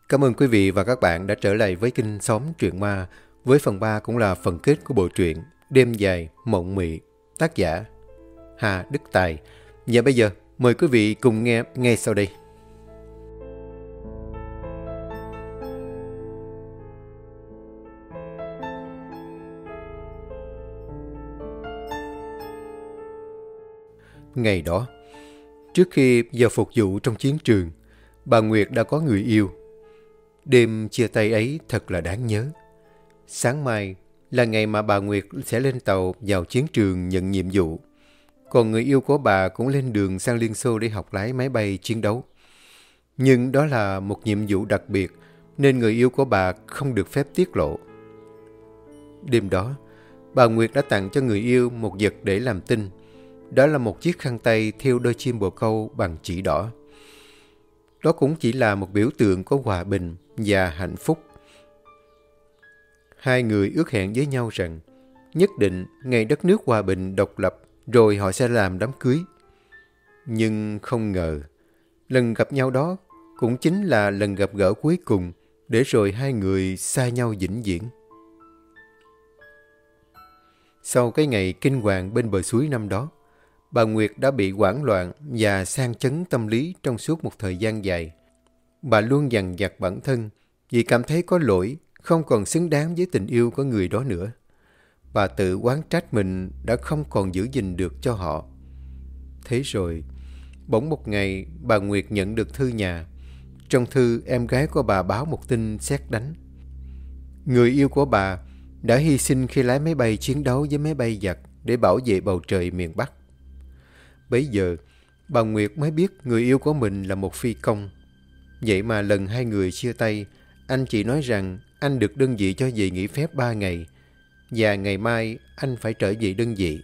Cảm ơn quý vị và các bạn đã trở lại với kênh Xóm Truyện Ma, với phần 3 cũng là phần kết của bộ truyện Đêm Dài Mộng Mị, tác giả Hà Đức Tài. Và bây giờ, mời quý vị cùng nghe ngay sau đây. Ngày đó, trước khi vào phục vụ trong chiến trường, bà Nguyệt đã có người yêu. Đêm chia tay ấy thật là đáng nhớ. Sáng mai là ngày mà bà Nguyệt sẽ lên tàu vào chiến trường nhận nhiệm vụ. Còn người yêu của bà cũng lên đường sang Liên Xô để học lái máy bay chiến đấu. Nhưng đó là một nhiệm vụ đặc biệt nên người yêu của bà không được phép tiết lộ. Đêm đó, bà Nguyệt đã tặng cho người yêu một vật để làm tin. Đó là một chiếc khăn tay thêu đôi chim bồ câu bằng chỉ đỏ. Đó cũng chỉ là một biểu tượng của hòa bình và hạnh phúc. Hai người ước hẹn với nhau rằng nhất định ngày đất nước hòa bình độc lập rồi họ sẽ làm đám cưới. Nhưng không ngờ, lần gặp nhau đó cũng chính là lần gặp gỡ cuối cùng để rồi hai người xa nhau vĩnh viễn. Sau cái ngày kinh hoàng bên bờ suối năm đó, bà Nguyệt đã bị hoảng loạn và sang chấn tâm lý trong suốt một thời gian dài. Bà luôn dằn vặt bản thân vì cảm thấy có lỗi, không còn xứng đáng với tình yêu của người đó nữa. Bà tự oán trách mình đã không còn giữ gìn được cho họ. Thế rồi, bỗng một ngày bà Nguyệt nhận được thư nhà. Trong thư, em gái của bà báo một tin sét đánh. Người yêu của bà đã hy sinh khi lái máy bay chiến đấu với máy bay giặc để bảo vệ bầu trời miền Bắc. Bấy giờ, bà Nguyệt mới biết người yêu của mình là một phi công. Vậy mà lần hai người chia tay, anh chỉ nói rằng anh được đơn vị cho về nghỉ phép 3 ngày và ngày mai anh phải trở về đơn vị.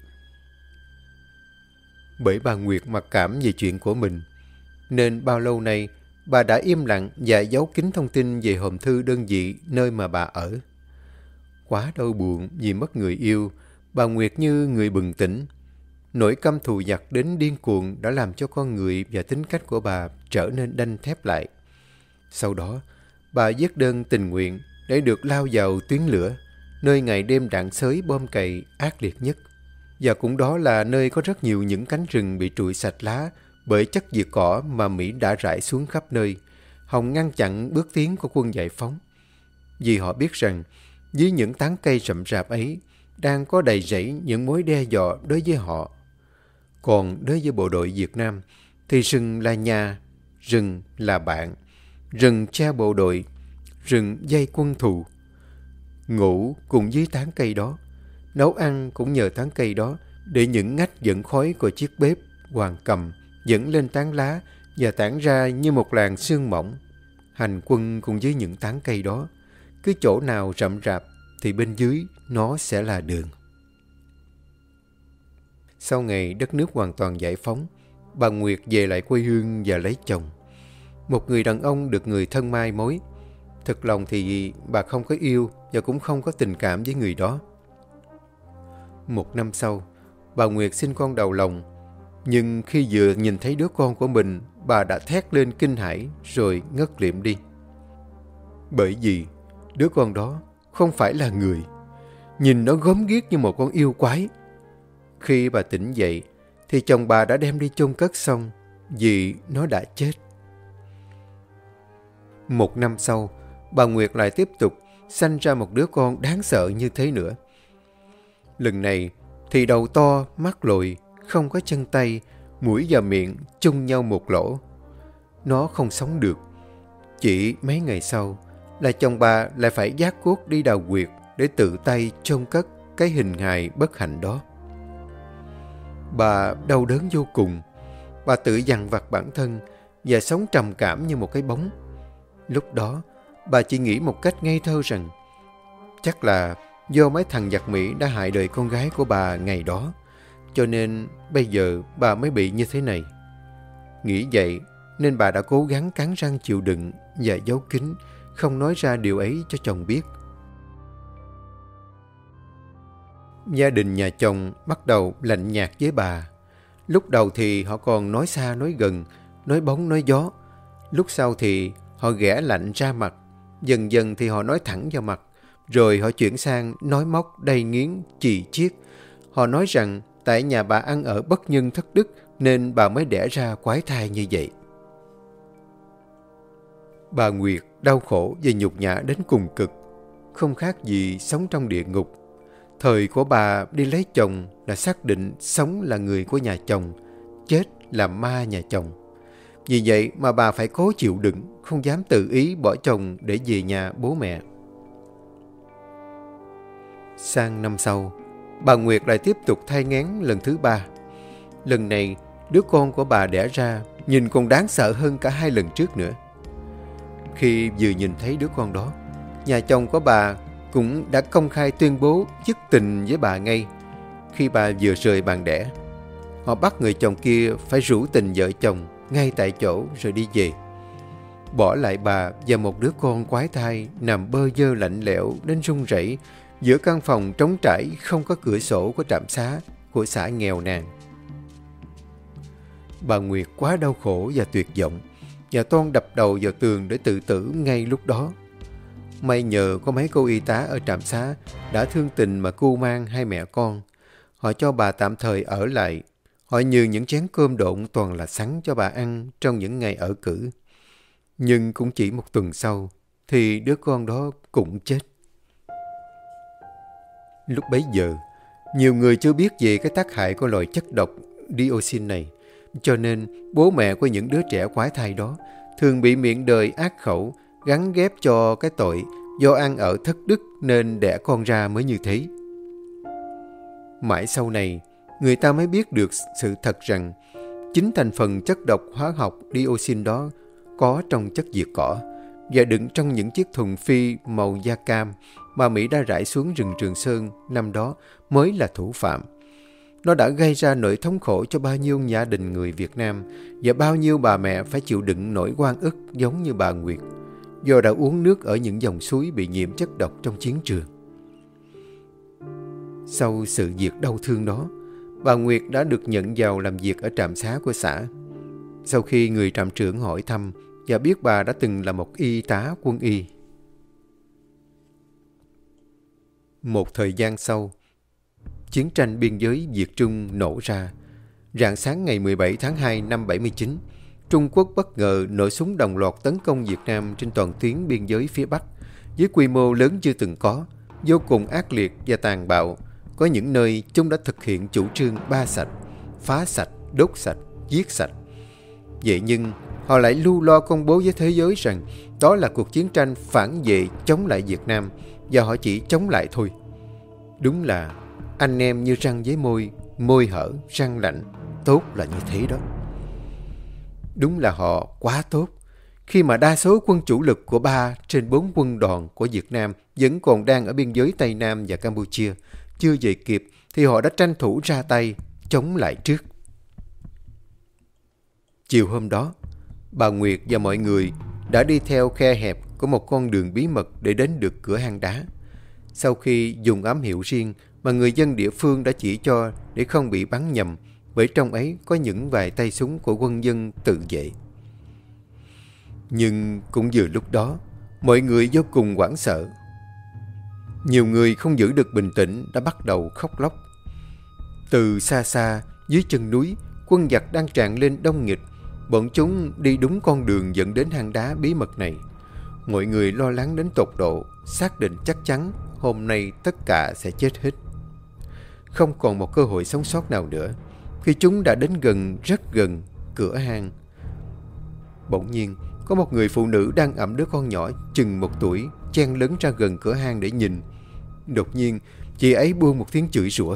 Bởi bà Nguyệt mặc cảm về chuyện của mình, nên bao lâu nay bà đã im lặng và giấu kín thông tin về hòm thư đơn vị nơi mà bà ở. Quá đau buồn vì mất người yêu, bà Nguyệt như người bừng tỉnh. Nỗi căm thù giặc đến điên cuồng đã làm cho con người và tính cách của bà trở nên đanh thép lại. Sau đó, bà viết đơn tình nguyện để được lao vào tuyến lửa, nơi ngày đêm đạn xới bom cày ác liệt nhất. Và cũng đó là nơi có rất nhiều những cánh rừng bị trụi sạch lá bởi chất diệt cỏ mà Mỹ đã rải xuống khắp nơi, hòng ngăn chặn bước tiến của quân giải phóng. Vì họ biết rằng, dưới những tán cây rậm rạp ấy, đang có đầy rẫy những mối đe dọa đối với họ. Còn đối với bộ đội Việt Nam, thì rừng là nhà, rừng là bạn, rừng che bộ đội, rừng dây quân thù. Ngủ cùng dưới tán cây đó, nấu ăn cũng nhờ tán cây đó, để những ngách dẫn khói của chiếc bếp hoàng cầm dẫn lên tán lá và tản ra như một làn sương mỏng. Hành quân cùng với những tán cây đó, cứ chỗ nào rậm rạp thì bên dưới nó sẽ là đường. Sau ngày đất nước hoàn toàn giải phóng, bà Nguyệt về lại quê hương và lấy chồng. Một người đàn ông được người thân mai mối. Thật lòng thì bà không có yêu và cũng không có tình cảm với người đó. Một năm sau, bà Nguyệt sinh con đầu lòng. Nhưng khi vừa nhìn thấy đứa con của mình, bà đã thét lên kinh hãi rồi ngất liệm đi. Bởi vì đứa con đó không phải là người. Nhìn nó gớm ghiếc như một con yêu quái. Khi bà tỉnh dậy, thì chồng bà đã đem đi chôn cất xong vì nó đã chết. Một năm sau, bà Nguyệt lại tiếp tục sanh ra một đứa con đáng sợ như thế nữa. Lần này thì đầu to, mắt lồi, không có chân tay, mũi và miệng chung nhau một lỗ. Nó không sống được. Chỉ mấy ngày sau là chồng bà lại phải vác cuốc đi đào huyệt để tự tay chôn cất cái hình hài bất hạnh đó. Bà đau đớn vô cùng. Bà tự dằn vặt bản thân và sống trầm cảm như một cái bóng. Lúc đó, bà chỉ nghĩ một cách ngây thơ rằng chắc là do mấy thằng giặc Mỹ đã hại đời con gái của bà ngày đó, cho nên bây giờ bà mới bị như thế này. Nghĩ vậy nên bà đã cố gắng cắn răng chịu đựng và giấu kín, không nói ra điều ấy cho chồng biết. Gia đình nhà chồng bắt đầu lạnh nhạt với bà. Lúc đầu thì họ còn nói xa nói gần, nói bóng nói gió. Lúc sau thì họ ghẻ lạnh ra mặt, dần dần thì họ nói thẳng vào mặt, rồi họ chuyển sang nói móc đầy nghiến, chì chiết. Họ nói rằng tại nhà bà ăn ở bất nhân thất đức nên bà mới đẻ ra quái thai như vậy. Bà Nguyệt đau khổ và nhục nhã đến cùng cực, không khác gì sống trong địa ngục. Thời của bà đi lấy chồng là xác định sống là người của nhà chồng, chết là ma nhà chồng. Vì vậy mà bà phải cố chịu đựng, không dám tự ý bỏ chồng để về nhà bố mẹ. Sang năm sau, bà Nguyệt lại tiếp tục thai nghén lần thứ 3. Lần này, đứa con của bà đẻ ra nhìn còn đáng sợ hơn cả 2 lần trước nữa. Khi vừa nhìn thấy đứa con đó, nhà chồng của bà cũng đã công khai tuyên bố dứt tình với bà ngay. Khi bà vừa rời bàn đẻ, họ bắt người chồng kia phải rủ tình vợ chồng ngay tại chỗ rồi đi về, bỏ lại bà và một đứa con quái thai nằm bơ vơ lạnh lẽo đến run rẩy giữa căn phòng trống trải không có cửa sổ của trạm xá của xã nghèo nàn. Bà Nguyệt quá đau khổ và tuyệt vọng, và toan đập đầu vào tường để tự tử ngay lúc đó. May nhờ có mấy cô y tá ở trạm xá đã thương tình mà cưu mang 2 mẹ con. Họ cho bà tạm thời ở lại. Họ nhường những chén cơm độn toàn là sắn cho bà ăn trong những ngày ở cữ. Nhưng cũng chỉ 1 tuần sau thì đứa con đó cũng chết. Lúc bấy giờ, nhiều người chưa biết về cái tác hại của loại chất độc dioxin này, cho nên bố mẹ của những đứa trẻ quái thai đó thường bị miệng đời ác khẩu gắn ghép cho cái tội do ăn ở thất đức nên đẻ con ra mới như thế. Mãi sau này, người ta mới biết được sự thật rằng chính thành phần chất độc hóa học dioxin đó có trong chất diệt cỏ và đựng trong những chiếc thùng phi màu da cam mà Mỹ đã rải xuống rừng Trường Sơn năm đó mới là thủ phạm. Nó đã gây ra nỗi thống khổ cho bao nhiêu gia đình người Việt Nam và bao nhiêu bà mẹ phải chịu đựng nỗi oan ức giống như bà Nguyệt do đã uống nước ở những dòng suối bị nhiễm chất độc trong chiến trường. Sau sự việc đau thương đó, bà Nguyệt đã được nhận vào làm việc ở trạm xá của xã. Sau khi người trạm trưởng hỏi thăm và biết bà đã từng là một y tá quân y. Một thời gian sau, chiến tranh biên giới Việt Trung nổ ra. Rạng sáng ngày 17 tháng 2 năm 79, Trung Quốc bất ngờ nổ súng đồng loạt tấn công Việt Nam trên toàn tuyến biên giới phía Bắc với quy mô lớn chưa từng có, vô cùng ác liệt và tàn bạo. Có những nơi chúng đã thực hiện chủ trương ba sạch, phá sạch, đốt sạch, giết sạch. Vậy nhưng họ lại lưu lo công bố với thế giới rằng đó là cuộc chiến tranh phản vệ chống lại Việt Nam và họ chỉ chống lại thôi. Đúng là anh em như răng với môi, môi hở, răng lạnh, tốt là như thế đó. Đúng là họ quá tốt. Khi mà đa số quân chủ lực của 3 trên 4 quân đoàn của Việt Nam vẫn còn đang ở biên giới Tây Nam và Campuchia, chưa về kịp thì họ đã tranh thủ ra tay, chống lại trước. Chiều hôm đó, bà Nguyệt và mọi người đã đi theo khe hẹp của một con đường bí mật để đến được cửa hang đá. Sau khi dùng ám hiệu riêng mà người dân địa phương đã chỉ cho để không bị bắn nhầm, bởi trong ấy có những vài tay súng của quân dân tự vệ. Nhưng cũng vừa lúc đó, mọi người vô cùng hoảng sợ. Nhiều người không giữ được bình tĩnh đã bắt đầu khóc lóc. Từ xa xa, dưới chân núi, quân giặc đang tràn lên đông nghịch. Bọn chúng đi đúng con đường dẫn đến hang đá bí mật này. Mọi người lo lắng đến tột độ, xác định chắc chắn hôm nay tất cả sẽ chết hết. Không còn một cơ hội sống sót nào nữa. Khi chúng đã đến gần, rất gần cửa hang, bỗng nhiên có một người phụ nữ đang ẵm đứa con nhỏ chừng 1 tuổi chen lấn ra gần cửa hang để nhìn. Đột nhiên chị ấy buông một tiếng chửi rủa.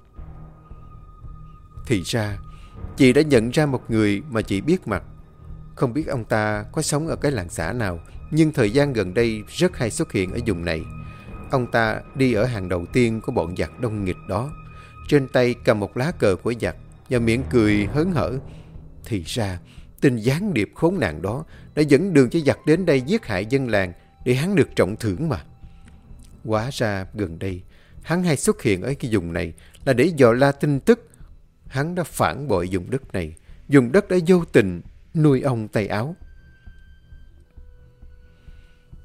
Thì ra chị đã nhận ra một người mà chị biết mặt. Không biết ông ta có sống ở cái làng xã nào, nhưng thời gian gần đây rất hay xuất hiện ở vùng này. Ông ta đi ở hàng đầu tiên của bọn giặc đông nghịch đó, trên tay cầm một lá cờ của giặc và miệng cười hớn hở. Thì ra tên gián điệp khốn nạn đó đã dẫn đường cho giặc đến đây giết hại dân làng để hắn được trọng thưởng mà. Hóa ra gần đây hắn hay xuất hiện ở cái vùng này là để dò la tin tức. Hắn đã phản bội vùng đất này, vùng đất đã vô tình nuôi ông tay áo.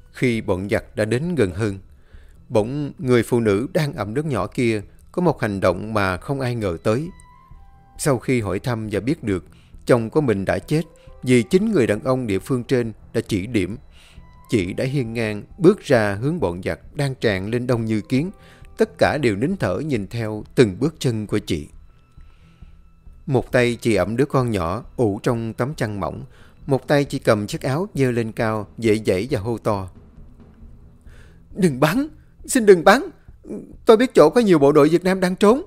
Khi bọn giặc đã đến gần hơn, bỗng người phụ nữ đang ẵm đứa nhỏ kia có một hành động mà không ai ngờ tới. Sau khi hỏi thăm và biết được chồng của mình đã chết vì chính người đàn ông địa phương trên đã chỉ điểm, chị đã hiên ngang bước ra hướng bọn giặc đang tràn lên đông như kiến. Tất cả đều nín thở nhìn theo từng bước chân của chị. Một tay chị ẵm đứa con nhỏ ủ trong tấm chăn mỏng, một tay chị cầm chiếc áo giơ lên cao, dãy dãy và hô to: "Đừng bắn! Xin đừng bắn! Tôi biết chỗ có nhiều bộ đội Việt Nam đang trốn."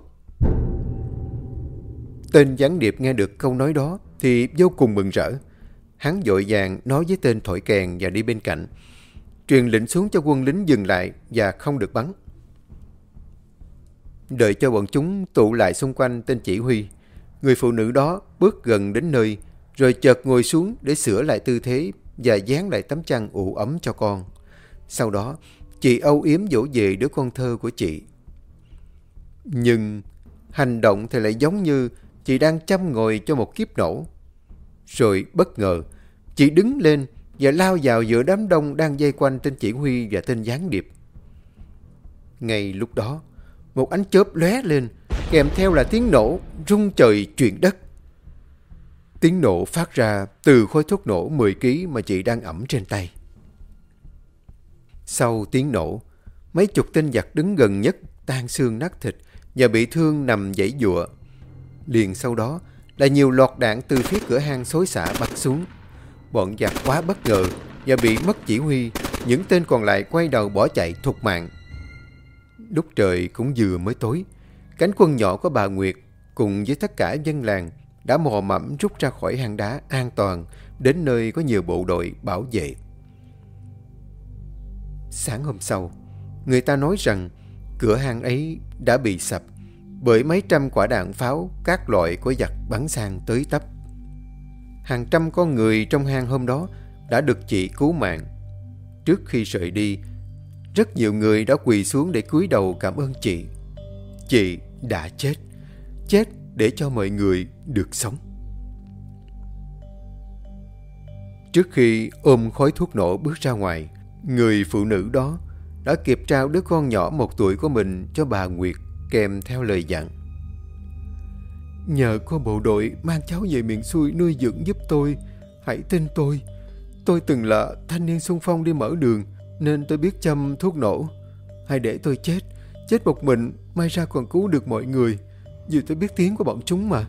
Tên gián điệp nghe được câu nói đó thì vô cùng mừng rỡ. Hắn vội vàng nói với tên thổi kèn và đi bên cạnh, truyền lệnh xuống cho quân lính dừng lại và không được bắn. Đợi cho bọn chúng tụ lại xung quanh tên chỉ huy, người phụ nữ đó bước gần đến nơi, rồi chợt ngồi xuống để sửa lại tư thế và dán lại tấm chăn ủ ấm cho con. Sau đó, chị âu yếm dỗ về đứa con thơ của chị. Nhưng hành động thì lại giống như chị đang châm ngòi cho một kiếp nổ. Rồi bất ngờ, chị đứng lên và lao vào giữa đám đông đang vây quanh tên chỉ huy và tên gián điệp. Ngay lúc đó, một ánh chớp lóe lên, kèm theo là tiếng nổ rung trời chuyển đất. Tiếng nổ phát ra từ khối thuốc nổ 10 kg mà chị đang ẵm trên tay. Sau tiếng nổ, mấy chục tên giặc đứng gần nhất tan xương nát thịt và bị thương nằm giãy giụa. Liền sau đó là nhiều loạt đạn từ phía cửa hang xối xả bắn xuống. Bọn giặc quá bất ngờ và bị mất chỉ huy, những tên còn lại quay đầu bỏ chạy thục mạng. Lúc trời cũng vừa mới tối, cánh quân nhỏ của bà Nguyệt cùng với tất cả dân làng đã mò mẫm rút ra khỏi hang đá an toàn đến nơi có nhiều bộ đội bảo vệ. Sáng hôm sau, người ta nói rằng cửa hang ấy đã bị sập bởi mấy trăm quả đạn pháo các loại của giặc bắn sang tới tấp. Hàng trăm con người trong hang hôm đó đã được chị cứu mạng. Trước khi rời đi, rất nhiều người đã quỳ xuống để cúi đầu cảm ơn chị. Chị đã chết, chết để cho mọi người được sống. Trước khi ôm khói thuốc nổ bước ra ngoài, người phụ nữ đó đã kịp trao đứa con nhỏ 1 tuổi của mình cho bà Nguyệt kèm theo lời dặn: "Nhờ có bộ đội mang cháu về miền xuôi nuôi dưỡng giúp tôi. Hãy tin tôi từng là thanh niên xung phong đi mở đường nên tôi biết châm thuốc nổ. Hãy để tôi chết một mình, may ra còn cứu được mọi người, vì tôi biết tiếng của bọn chúng mà."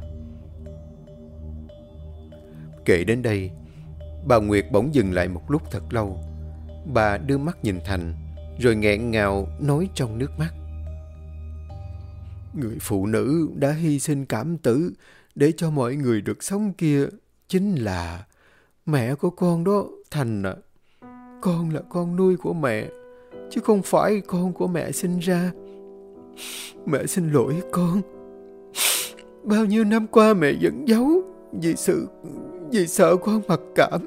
Kể đến đây, bà Nguyệt bỗng dừng lại một lúc thật lâu. Bà đưa mắt nhìn Thành, rồi nghẹn ngào nói trong nước mắt: "Người phụ nữ đã hy sinh cảm tử để cho mọi người được sống kia chính là mẹ của con đó, Thành ạ. Con là con nuôi của mẹ, chứ không phải con của mẹ sinh ra. Mẹ xin lỗi con. Bao nhiêu năm qua mẹ vẫn giấu vì sợ con mặc cảm."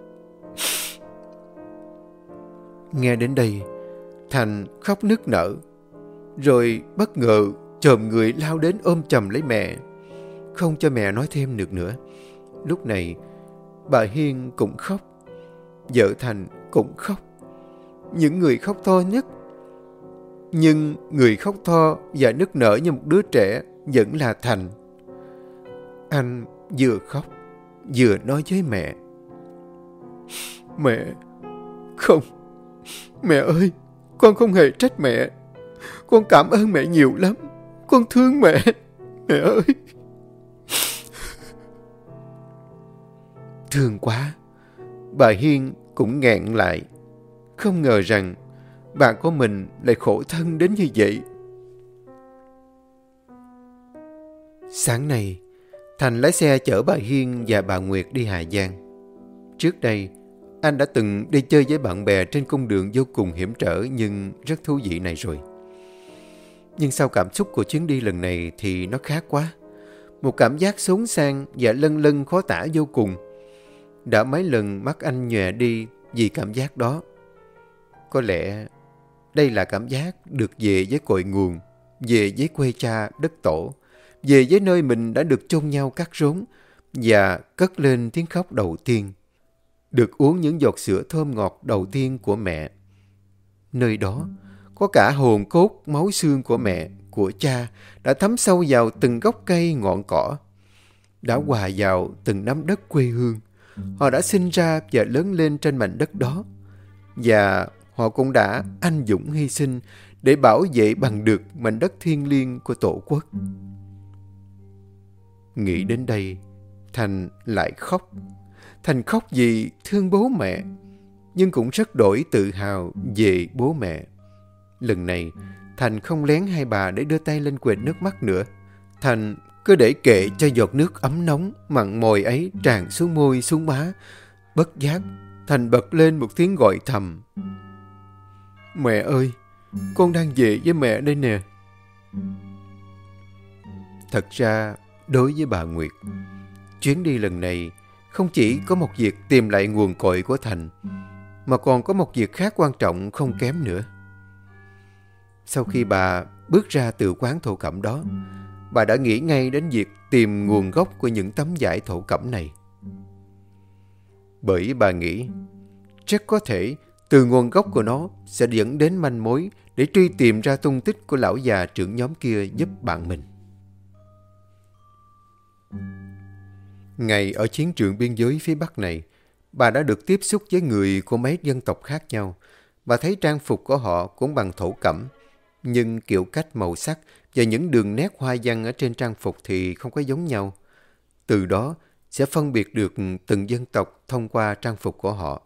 Nghe đến đây, Thành khóc nức nở, rồi bất ngờ chồm người lao đến ôm chầm lấy mẹ, không cho mẹ nói thêm được nữa. Lúc này, bà Hiên cũng khóc, vợ Thành cũng khóc. Những người khóc to nhất. Nhưng người khóc to và nức nở như một đứa trẻ vẫn là Thành. Anh vừa khóc, vừa nói với mẹ: "Mẹ, không, mẹ ơi, con không hề trách mẹ. Con cảm ơn mẹ nhiều lắm. Con thương mẹ, mẹ ơi." Thương quá, bà Hiên cũng nghẹn lại. Không ngờ rằng bạn của mình lại khổ thân đến như vậy. Sáng nay, Thành lái xe chở bà Hiên và bà Nguyệt đi Hà Giang. Trước đây, anh đã từng đi chơi với bạn bè trên cung đường vô cùng hiểm trở nhưng rất thú vị này rồi. Nhưng sau cảm xúc của chuyến đi lần này thì nó khác quá. Một cảm giác xốn sang và lân lân khó tả vô cùng. Đã mấy lần mắt anh nhòe đi vì cảm giác đó. Có lẽ đây là cảm giác được về với cội nguồn, về với quê cha đất tổ, về với nơi mình đã được chôn nhau cắt rốn và cất lên tiếng khóc đầu tiên. được uống những giọt sữa thơm ngọt đầu tiên của mẹ. Nơi đó có cả hồn cốt, máu xương của mẹ, của cha đã thấm sâu vào từng gốc cây ngọn cỏ, đã hòa vào từng nắm đất quê hương. Họ đã sinh ra và lớn lên trên mảnh đất đó, và họ cũng đã anh dũng hy sinh để bảo vệ bằng được mảnh đất thiêng liêng của Tổ quốc. Nghĩ đến đây, Thành lại khóc. Thành khóc vì thương bố mẹ, nhưng cũng rất đổi tự hào về bố mẹ. Lần này, Thành không lén hai bà để đưa tay lên quệt nước mắt nữa. Thành cứ để kệ cho giọt nước ấm nóng, mặn mòi ấy tràn xuống môi, xuống má. Bất giác, Thành bật lên một tiếng gọi thầm. Mẹ ơi, con đang về với mẹ đây nè. Thật ra, đối với bà Nguyệt, chuyến đi lần này không chỉ có một việc tìm lại nguồn cội của Thành, mà còn có một việc khác quan trọng không kém nữa. Sau khi bà bước ra từ quán thổ cẩm đó, bà đã nghĩ ngay đến việc tìm nguồn gốc của những tấm vải thổ cẩm này. Bởi bà nghĩ, rất có thể từ nguồn gốc của nó sẽ dẫn đến manh mối để truy tìm ra tung tích của lão già trưởng nhóm kia giúp bạn mình. Ngày ở chiến trường biên giới phía Bắc này, bà đã được tiếp xúc với người của mấy dân tộc khác nhau. Bà thấy trang phục của họ cũng bằng thổ cẩm, nhưng kiểu cách, màu sắc và những đường nét hoa văn ở trên trang phục thì không có giống nhau. Từ đó sẽ phân biệt được từng dân tộc thông qua trang phục của họ.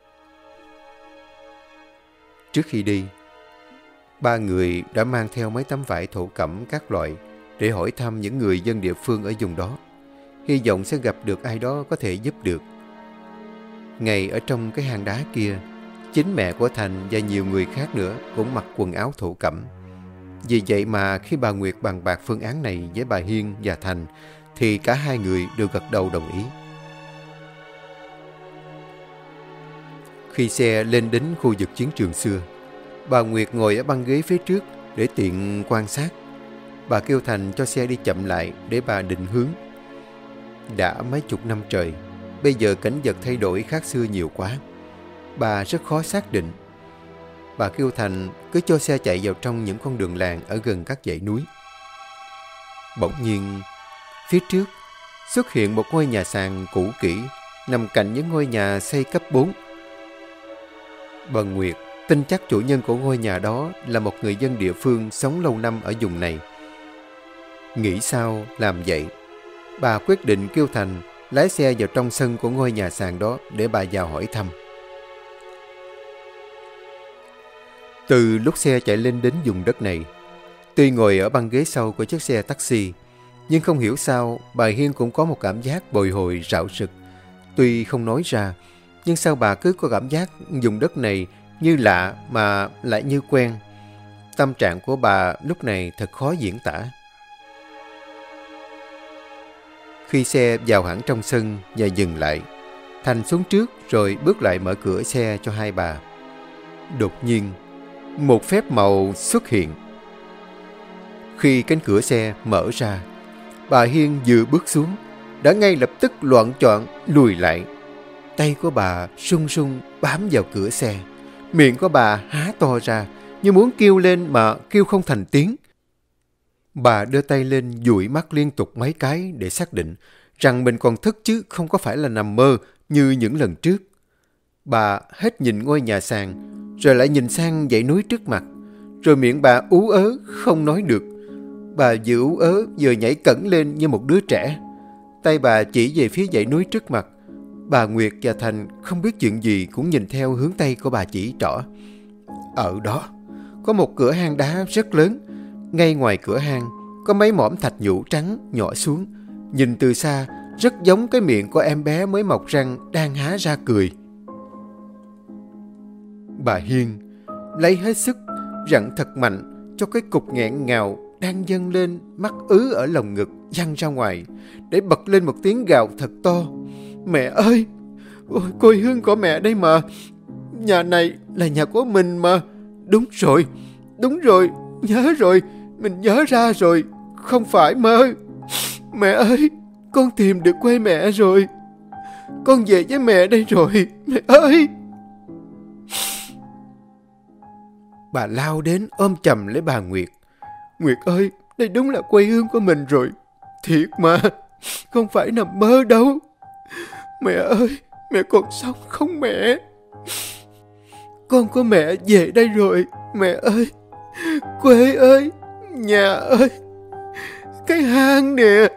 Trước khi đi, ba người đã mang theo mấy tấm vải thổ cẩm các loại để hỏi thăm những người dân địa phương ở vùng đó, hy vọng sẽ gặp được ai đó có thể giúp được. Ngay ở trong cái hang đá kia, chính mẹ của Thành và nhiều người khác nữa cũng mặc quần áo thổ cẩm. Vì vậy mà khi bà Nguyệt bàn bạc phương án này với bà Hiên và Thành, thì cả hai người đều gật đầu đồng ý. Khi xe lên đến khu vực chiến trường xưa, bà Nguyệt ngồi ở băng ghế phía trước để tiện quan sát. Bà kêu Thành cho xe đi chậm lại để bà định hướng. Đã mấy chục năm trời, bây giờ cảnh vật thay đổi khác xưa nhiều quá. Bà rất khó xác định. Bà kêu Thành cứ cho xe chạy vào trong những con đường làng ở gần các dãy núi. Bỗng nhiên, phía trước xuất hiện một ngôi nhà sàn cũ kỹ nằm cạnh những ngôi nhà xây cấp 4. Bà Nguyệt tin chắc chủ nhân của ngôi nhà đó là một người dân địa phương sống lâu năm ở vùng này. Nghĩ sao làm vậy, bà quyết định kêu Thành lái xe vào trong sân của ngôi nhà sàn đó để bà vào hỏi thăm. Từ lúc xe chạy lên đến vùng đất này, tuy ngồi ở băng ghế sau của chiếc xe taxi, nhưng không hiểu sao bà Hiên cũng có một cảm giác bồi hồi rạo rực. Tuy không nói ra, nhưng sao bà cứ có cảm giác vùng đất này như lạ mà lại như quen. Tâm trạng của bà lúc này thật khó diễn tả. Khi xe vào hẳn trong sân và dừng lại, Thành xuống trước rồi bước lại mở cửa xe cho hai bà. Đột nhiên, một phép màu xuất hiện. Khi cánh cửa xe mở ra, bà Hiên vừa bước xuống, đã ngay lập tức loạng choạng lùi lại. Tay của bà run run bám vào cửa xe. Miệng của bà há to ra như muốn kêu lên mà kêu không thành tiếng. Bà đưa tay lên dụi mắt liên tục mấy cái để xác định rằng mình còn thức chứ không có phải là nằm mơ như những lần trước. Bà hết nhìn ngôi nhà sàn, rồi lại nhìn sang dãy núi trước mặt, rồi miệng bà ú ớ không nói được. Bà vừa ú ớ vừa nhảy cẫng lên như một đứa trẻ. Tay bà chỉ về phía dãy núi trước mặt. Bà Nguyệt và Thành không biết chuyện gì cũng nhìn theo hướng tay của bà chỉ trỏ. Ở đó có một cửa hang đá rất lớn. Ngay ngoài cửa hang có mấy mỏm thạch nhũ trắng nhỏ xuống. Nhìn từ xa rất giống cái miệng của em bé mới mọc răng đang há ra cười. Bà Hiên lấy hết sức rặn thật mạnh cho cái cục nghẹn ngào đang dâng lên mắc ứ ở lồng ngực văng ra ngoài, để bật lên một tiếng gào thật to. Mẹ ơi! Ôi, quê hương của mẹ đây mà! Nhà này là nhà của mình mà! Đúng rồi, nhớ rồi, mình nhớ ra rồi, không phải mơ. Mẹ ơi, con tìm được quê mẹ rồi. Con về với mẹ đây rồi, mẹ ơi. Bà lao đến ôm chầm lấy bà Nguyệt. Nguyệt ơi, đây đúng là quê hương của mình rồi. Thiệt mà, không phải nằm mơ đâu. Mẹ ơi, mẹ còn sống không mẹ? Con của mẹ về đây rồi, mẹ ơi. Quê ơi, nhà ơi, cái hang nè.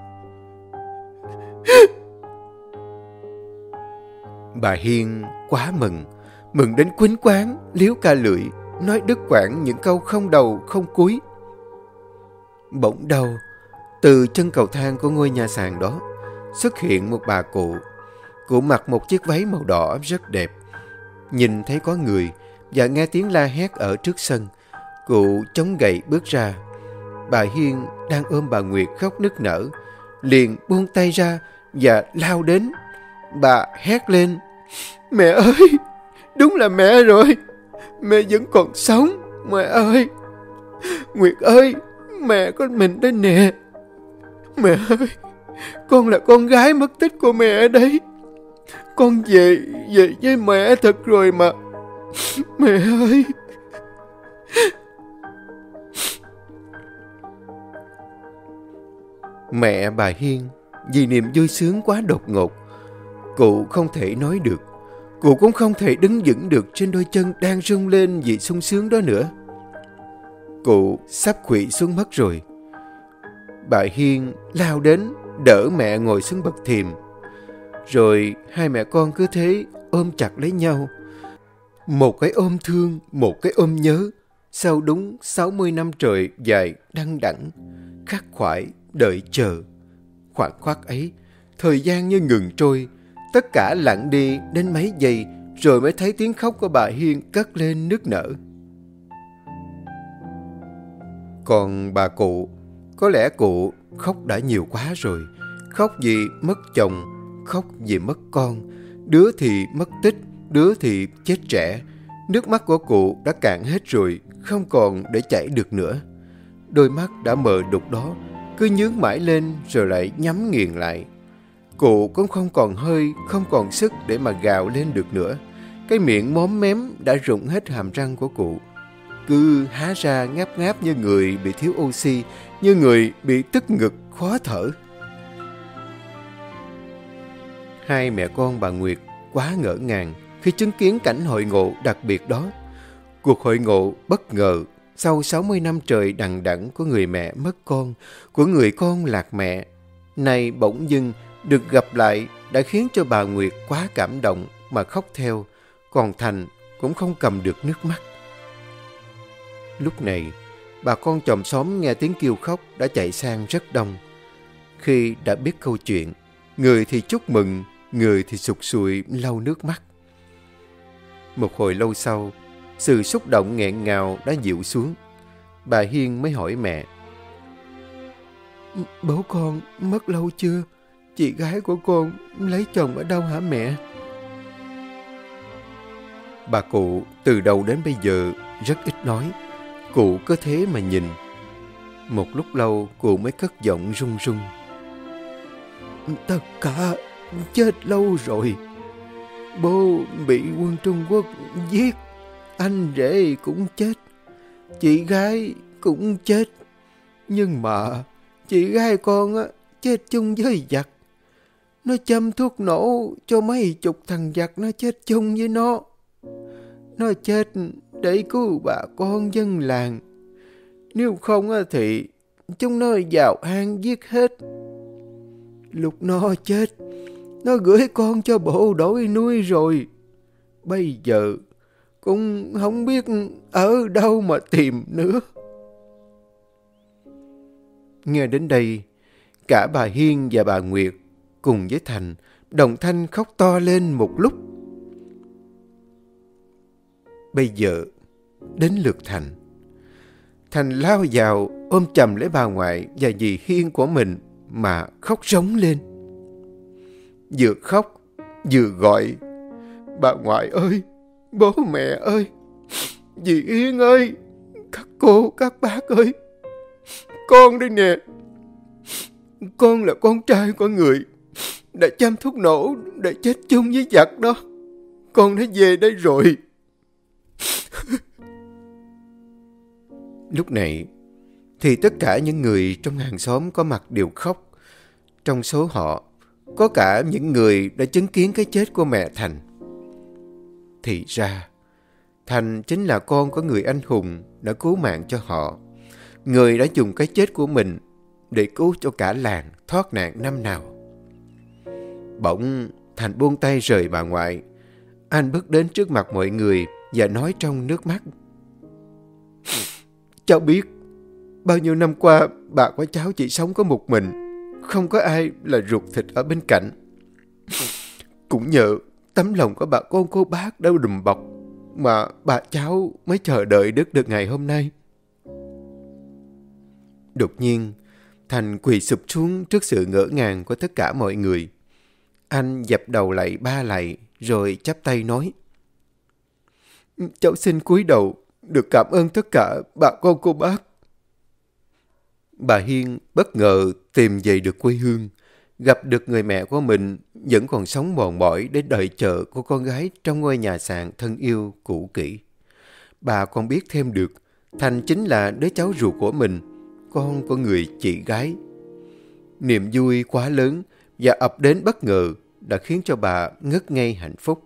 Bà Hiên quá mừng đến quýnh quáng, liếu ca lưỡi, nói đứt quãng những câu không đầu không cuối. Bỗng đâu, từ chân cầu thang của ngôi nhà sàn đó, xuất hiện một bà cụ. Cụ mặc một chiếc váy màu đỏ rất đẹp. Nhìn thấy có người và nghe tiếng la hét ở trước sân, cụ chống gậy bước ra. Bà Hiên đang ôm bà Nguyệt khóc nức nở, liền buông tay ra và lao đến. Bà hét lên: Mẹ ơi, đúng là mẹ rồi. Mẹ vẫn còn sống, mẹ ơi. Nguyệt ơi, mẹ của mình đây nè. Mẹ ơi, con là con gái mất tích của mẹ đấy. Con về với mẹ thật rồi mà. Mẹ ơi. Mẹ bà Hiên vì niềm vui sướng quá đột ngột, cụ không thể nói được. Cụ cũng không thể đứng vững được trên đôi chân đang rung lên vì sung sướng đó nữa. Cụ sắp khuỵu xuống mất rồi. Bà Hiên lao đến đỡ mẹ ngồi xuống bậc thềm. Rồi hai mẹ con cứ thế ôm chặt lấy nhau. Một cái ôm thương, một cái ôm nhớ. Sau đúng 60 năm trời dài đăng đẳng, khắc khoải, đợi chờ. Khoảng khắc ấy, thời gian như ngừng trôi. Tất cả lặng đi đến mấy giây, rồi mới thấy tiếng khóc của bà Hiên cất lên nức nở. Còn bà cụ, có lẽ cụ khóc đã nhiều quá rồi. Khóc vì mất chồng, khóc vì mất con. Đứa thì mất tích, đứa thì chết trẻ. Nước mắt của cụ đã cạn hết rồi, không còn để chảy được nữa. Đôi mắt đã mờ đục đó cứ nhướng mãi lên rồi lại nhắm nghiền lại. Cụ cũng không còn hơi, không còn sức để mà gào lên được nữa. Cái miệng móm mém đã rụng hết hàm răng của cụ, cứ há ra ngáp ngáp như người bị thiếu oxy, như người bị tức ngực khó thở. Hai mẹ con bà Nguyệt quá ngỡ ngàng khi chứng kiến cảnh hội ngộ đặc biệt đó. Cuộc hội ngộ bất ngờ sau 60 năm trời đằng đẵng của người mẹ mất con, của người con lạc mẹ, nay bỗng dưng được gặp lại đã khiến cho bà Nguyệt quá cảm động mà khóc theo, còn Thành cũng không cầm được nước mắt. Lúc này, bà con chòm xóm nghe tiếng kêu khóc đã chạy sang rất đông. Khi đã biết câu chuyện, người thì chúc mừng, người thì sụt sùi lau nước mắt. Một hồi lâu sau, sự xúc động nghẹn ngào đã dịu xuống. Bà Hiên mới hỏi mẹ: Bố con mất lâu chưa? Chị gái của con lấy chồng ở đâu hả mẹ? Bà cụ từ đầu đến bây giờ rất ít nói. Cụ cứ thế mà nhìn. Một lúc lâu cụ mới cất giọng run run: Tất cả chết lâu rồi. Bố bị quân Trung Quốc giết, anh rể cũng chết, chị gái cũng chết. Nhưng mà chị gái con á, chết chung với giặc. Nó châm thuốc nổ cho mấy chục thằng giặc nó chết chung với nó. Nó chết để cứu bà con dân làng. Nếu không thì chúng nó vào hang giết hết. Lúc nó chết, nó gửi con cho bộ đội nuôi rồi. Bây giờ cũng không biết ở đâu mà tìm nữa. Nghe đến đây, cả bà Hiên và bà Nguyệt cùng với Thành đồng thanh khóc to lên một lúc. Bây giờ đến lượt Thành. Thành lao vào ôm chầm lấy bà ngoại và dì Hiên của mình mà khóc rống lên. Vừa khóc vừa gọi: Bà ngoại ơi, bố mẹ ơi, dì Hiên ơi, các cô các bác ơi, con đây nè. Con là con trai của người. đã châm thuốc nổ để chết chung với giặc đó. Con đã về đây rồi. Lúc này thì tất cả những người trong hàng xóm có mặt đều khóc. Trong số họ có cả những người đã chứng kiến cái chết của mẹ Thành. Thì ra Thành chính là con của người anh hùng đã cứu mạng cho họ, người đã dùng cái chết của mình để cứu cho cả làng thoát nạn năm nào. Bỗng Thành buông tay rời bà ngoại. Anh bước đến trước mặt mọi người và nói trong nước mắt: Cháu biết bao nhiêu năm qua bà của cháu chỉ sống có một mình, không có ai là ruột thịt ở bên cạnh. Cũng nhờ tấm lòng của bà con cô bác đã đùm bọc mà bà cháu mới chờ đợi được ngày hôm nay. Đột nhiên Thành quỳ sụp xuống trước sự ngỡ ngàng của tất cả mọi người. Anh dập đầu lạy 3 lạy rồi chắp tay nói: Cháu xin cúi đầu được cảm ơn tất cả bà con cô bác. Bà Hiên bất ngờ tìm về được quê hương, gặp được người mẹ của mình vẫn còn sống mòn mỏi để đợi chờ cô con gái trong ngôi nhà sàn thân yêu cũ kỹ. Bà còn biết thêm được Thành chính là đứa cháu ruột của mình, con của người chị gái. Niềm vui quá lớn và ập đến bất ngờ đã khiến cho bà ngất ngây hạnh phúc.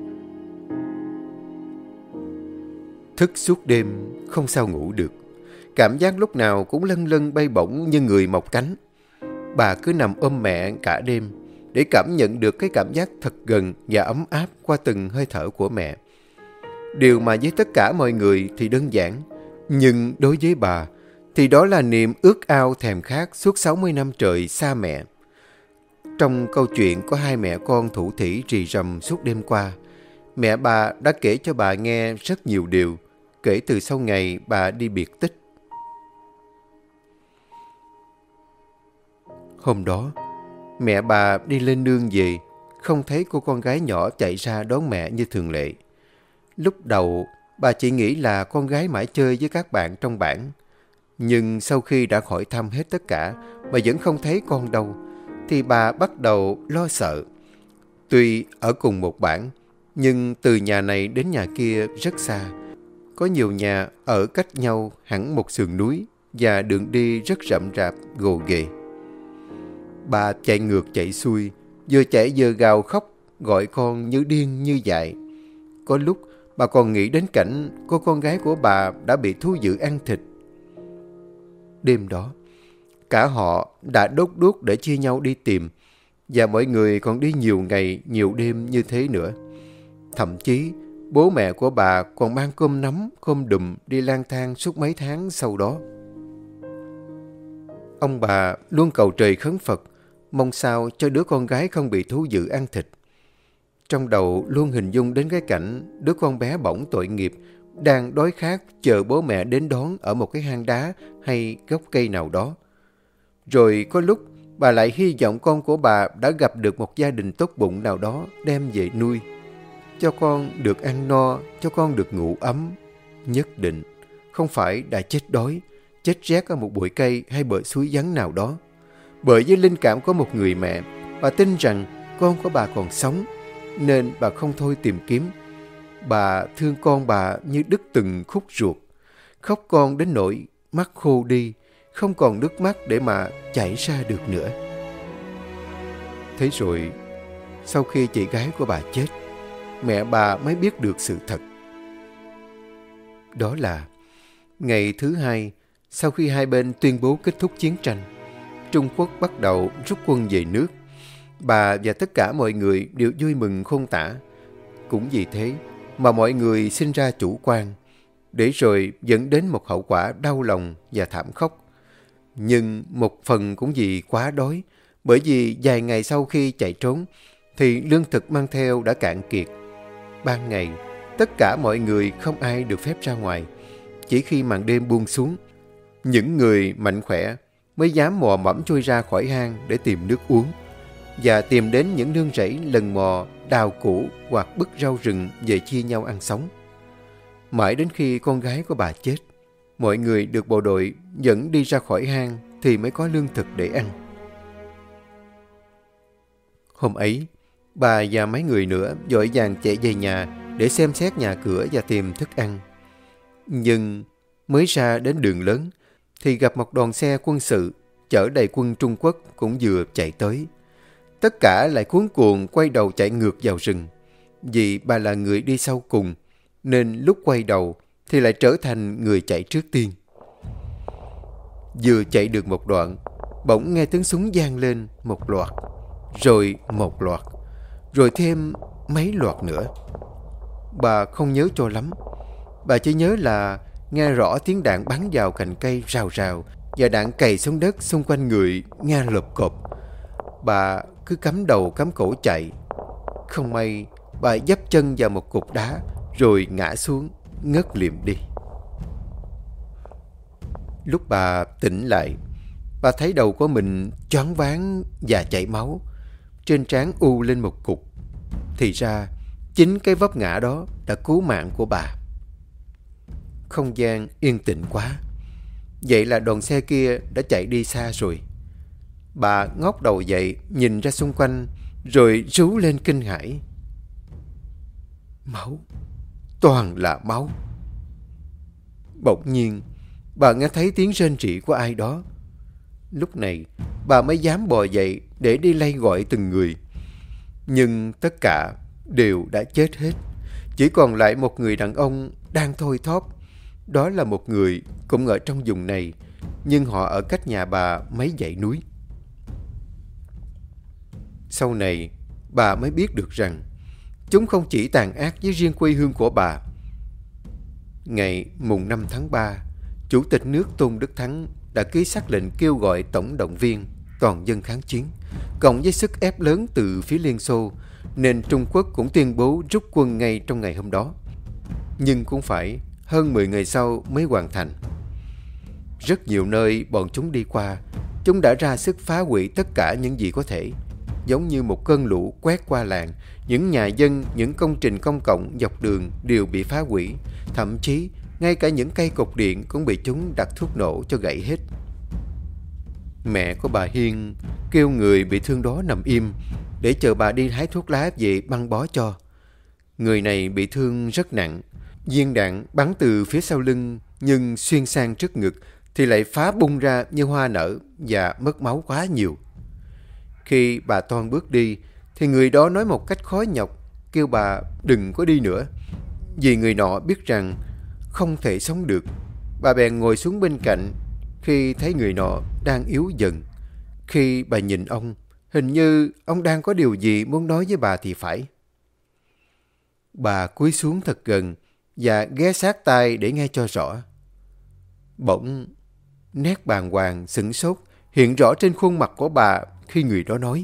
Thức suốt đêm không sao ngủ được, cảm giác lúc nào cũng lâng lâng bay bổng như người mọc cánh. Bà cứ nằm ôm mẹ cả đêm để cảm nhận được cái cảm giác thật gần và ấm áp qua từng hơi thở của mẹ. Điều mà với tất cả mọi người thì đơn giản, nhưng đối với bà thì đó là niềm ước ao thèm khát suốt 60 năm trời xa mẹ. Trong câu chuyện có hai mẹ con thủ thỉ rì rầm suốt đêm qua, mẹ bà đã kể cho bà nghe rất nhiều điều, kể từ sau ngày bà đi biệt tích. Hôm đó, mẹ bà đi lên nương về, không thấy cô con gái nhỏ chạy ra đón mẹ như thường lệ. Lúc đầu, bà chỉ nghĩ là con gái mãi chơi với các bạn trong bản. Nhưng sau khi đã hỏi thăm hết tất cả mà vẫn không thấy con đâu, thì bà bắt đầu lo sợ. Tuy ở cùng một bản, nhưng từ nhà này đến nhà kia rất xa. Có nhiều nhà ở cách nhau hẳn một sườn núi và đường đi rất rậm rạp, gồ ghề. Bà chạy ngược chạy xuôi, vừa chạy vừa gào khóc, gọi con như điên như dại. Có lúc bà còn nghĩ đến cảnh cô con gái của bà đã bị thú dữ ăn thịt. Đêm đó, cả họ đã đốt đuốc để chia nhau đi tìm, và mọi người còn đi nhiều ngày, nhiều đêm như thế nữa. Thậm chí, bố mẹ của bà còn mang cơm nắm, cơm đùm đi lang thang suốt mấy tháng sau đó. Ông bà luôn cầu trời khấn Phật, mong sao cho đứa con gái không bị thú dữ ăn thịt. Trong đầu luôn hình dung đến cái cảnh đứa con bé bỏng tội nghiệp đang đói khát chờ bố mẹ đến đón ở một cái hang đá hay gốc cây nào đó. Rồi có lúc bà lại hy vọng con của bà đã gặp được một gia đình tốt bụng nào đó đem về nuôi. Cho con được ăn no, cho con được ngủ ấm. Nhất định không phải đã chết đói, chết rét ở một bụi cây hay bờ suối vắng nào đó. Bởi với linh cảm của một người mẹ, bà tin rằng con của bà còn sống, nên bà không thôi tìm kiếm. Bà thương con bà như đứt từng khúc ruột, khóc con đến nỗi mắt khô đi, không còn nước mắt để mà chảy ra được nữa. Thế rồi, sau khi chị gái của bà chết, mẹ bà mới biết được sự thật. Đó là ngày thứ hai sau khi hai bên tuyên bố kết thúc chiến tranh, Trung Quốc bắt đầu rút quân về nước. Bà và tất cả mọi người đều vui mừng khôn tả. Cũng vì thế mà mọi người sinh ra chủ quan, để rồi dẫn đến một hậu quả đau lòng và thảm khốc. Nhưng một phần cũng vì quá đói, bởi vì vài ngày sau khi chạy trốn thì lương thực mang theo đã cạn kiệt. Ban ngày, tất cả mọi người không ai được phép ra ngoài. Chỉ khi màn đêm buông xuống, những người mạnh khỏe mới dám mò mẫm chui ra khỏi hang để tìm nước uống và tìm đến những nương rẫy lần mò, đào củ hoặc bứt rau rừng về chia nhau ăn sống. Mãi đến khi con gái của bà chết, mọi người được bộ đội dẫn đi ra khỏi hang thì mới có lương thực để ăn. Hôm ấy, bà và mấy người nữa vội vàng chạy về nhà để xem xét nhà cửa và tìm thức ăn. Nhưng mới ra đến đường lớn thì gặp một đoàn xe quân sự chở đầy quân Trung Quốc cũng vừa chạy tới. Tất cả lại cuống cuồng quay đầu chạy ngược vào rừng. Vì bà là người đi sau cùng, nên lúc quay đầu thì lại trở thành người chạy trước tiên. Vừa chạy được một đoạn, bỗng nghe tiếng súng vang lên một loạt, rồi một loạt, rồi thêm mấy loạt nữa. Bà không nhớ cho lắm. Bà chỉ nhớ là nghe rõ tiếng đạn bắn vào cành cây rào rào và đạn cày xuống đất xung quanh người nghe lộp cộp. Bà cứ cắm đầu cắm cổ chạy. Không may bà dấp chân vào một cục đá rồi ngã xuống ngất liệm đi. Lúc bà tỉnh lại, bà thấy đầu của mình choáng váng và chảy máu, trên trán u lên một cục. Thì ra chính cái vấp ngã đó đã cứu mạng của bà. Không gian yên tĩnh quá. Vậy là đoàn xe kia đã chạy đi xa rồi. Bà ngóc đầu dậy, nhìn ra xung quanh, rồi rú lên kinh hãi. Máu, toàn là máu. Bỗng nhiên, bà nghe thấy tiếng rên rỉ của ai đó. Lúc này, bà mới dám bò dậy để đi lay gọi từng người. Nhưng tất cả đều đã chết hết. Chỉ còn lại một người đàn ông đang thoi thóp. Đó là một người cũng ở trong vùng này, nhưng họ ở cách nhà bà mấy dãy núi. Sau này, bà mới biết được rằng chúng không chỉ tàn ác với riêng quê hương của bà. Ngày mùng 5 tháng 3, Chủ tịch nước Tôn Đức Thắng đã ký sắc lệnh kêu gọi tổng động viên toàn dân kháng chiến, cộng với sức ép lớn từ phía Liên Xô, nên Trung Quốc cũng tuyên bố rút quân ngay trong ngày hôm đó. Nhưng cũng phải hơn 10 ngày sau mới hoàn thành. Rất nhiều nơi bọn chúng đi qua, chúng đã ra sức phá hủy tất cả những gì có thể. Giống như một cơn lũ quét qua làng, những nhà dân, những công trình công cộng dọc đường đều bị phá hủy. Thậm chí, ngay cả những cây cột điện cũng bị chúng đặt thuốc nổ cho gãy hết. Mẹ của bà Hiên kêu người bị thương đó nằm im để chờ bà đi hái thuốc lá về băng bó cho. Người này bị thương rất nặng. Viên đạn bắn từ phía sau lưng nhưng xuyên sang trước ngực thì lại phá bung ra như hoa nở và mất máu quá nhiều. Khi bà toan bước đi thì người đó nói một cách khó nhọc, kêu bà đừng có đi nữa. Vì người nọ biết rằng không thể sống được, bà bèn ngồi xuống bên cạnh khi thấy người nọ đang yếu dần. Khi bà nhìn ông, hình như ông đang có điều gì muốn nói với bà thì phải. Bà cúi xuống thật gần và ghé sát tai để nghe cho rõ. Bỗng, nét bàng hoàng, sửng sốt hiện rõ trên khuôn mặt của bà khi người đó nói: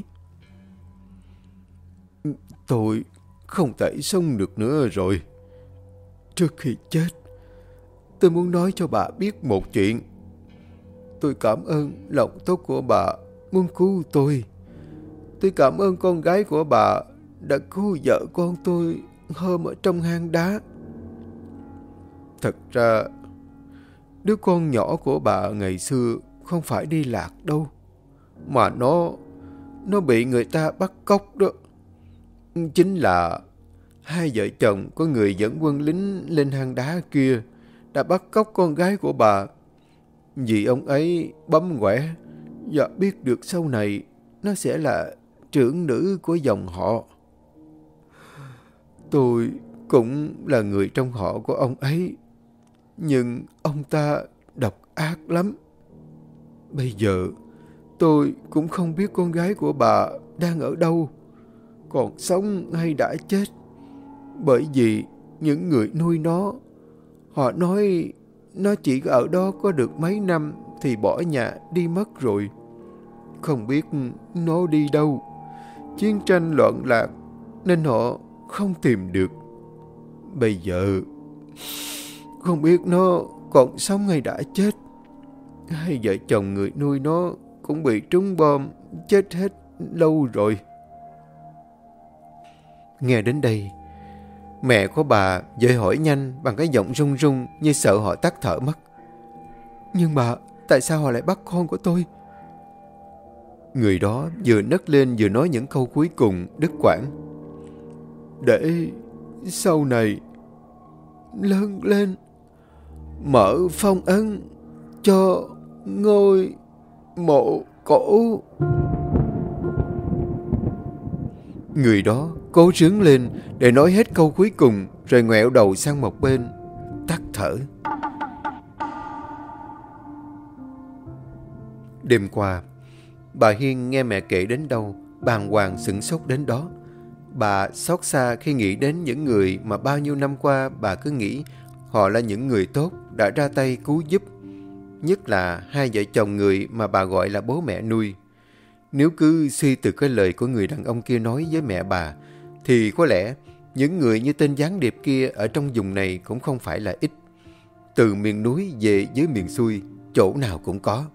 Tôi không thể sống được nữa rồi. Trước khi chết, tôi muốn nói cho bà biết một chuyện. Tôi cảm ơn lòng tốt của bà muốn cứu tôi. Tôi cảm ơn con gái của bà đã cứu vợ con tôi hôm ở trong hang đá. Thật ra, đứa con nhỏ của bà ngày xưa không phải đi lạc đâu, mà nó bị người ta bắt cóc đó. Chính là hai vợ chồng có người dẫn quân lính lên hang đá kia đã bắt cóc con gái của bà. Vì ông ấy bấm quẻ và biết được sau này nó sẽ là trưởng nữ của dòng họ. Tôi cũng là người trong họ của ông ấy, nhưng ông ta độc ác lắm. Bây giờ tôi cũng không biết con gái của bà đang ở đâu, còn sống hay đã chết. Bởi vì những người nuôi nó, họ nói nó chỉ ở đó có được mấy năm thì bỏ nhà đi mất rồi. Không biết nó đi đâu. Chiến tranh loạn lạc nên họ không tìm được. Bây giờ không biết nó còn sống hay đã chết. Hai vợ chồng người nuôi nó cũng bị trúng bom chết hết lâu rồi. Nghe đến đây, mẹ của bà vội hỏi nhanh bằng cái giọng run run như sợ họ tắt thở mất: Nhưng mà tại sao họ lại bắt con của tôi? Người đó vừa nấc lên vừa nói những câu cuối cùng đứt quãng. Để sau này lớn lên mở phong ấn cho ngôi mộ cổ. Người đó cố rướn lên để nói hết câu cuối cùng, rồi ngoẹo đầu sang một bên, tắt thở. Đêm qua, bà Hiên nghe mẹ kể đến đâu, bàng hoàng sửng sốt đến đó. Bà xót xa khi nghĩ đến những người mà bao nhiêu năm qua bà cứ nghĩ họ là những người tốt, đã ra tay cứu giúp. Nhất là hai vợ chồng người mà bà gọi là bố mẹ nuôi. Nếu cứ suy từ cái lời của người đàn ông kia nói với mẹ bà, thì có lẽ những người như tên gián điệp kia ở trong vùng này cũng không phải là ít. Từ miền núi về dưới miền xuôi, chỗ nào cũng có.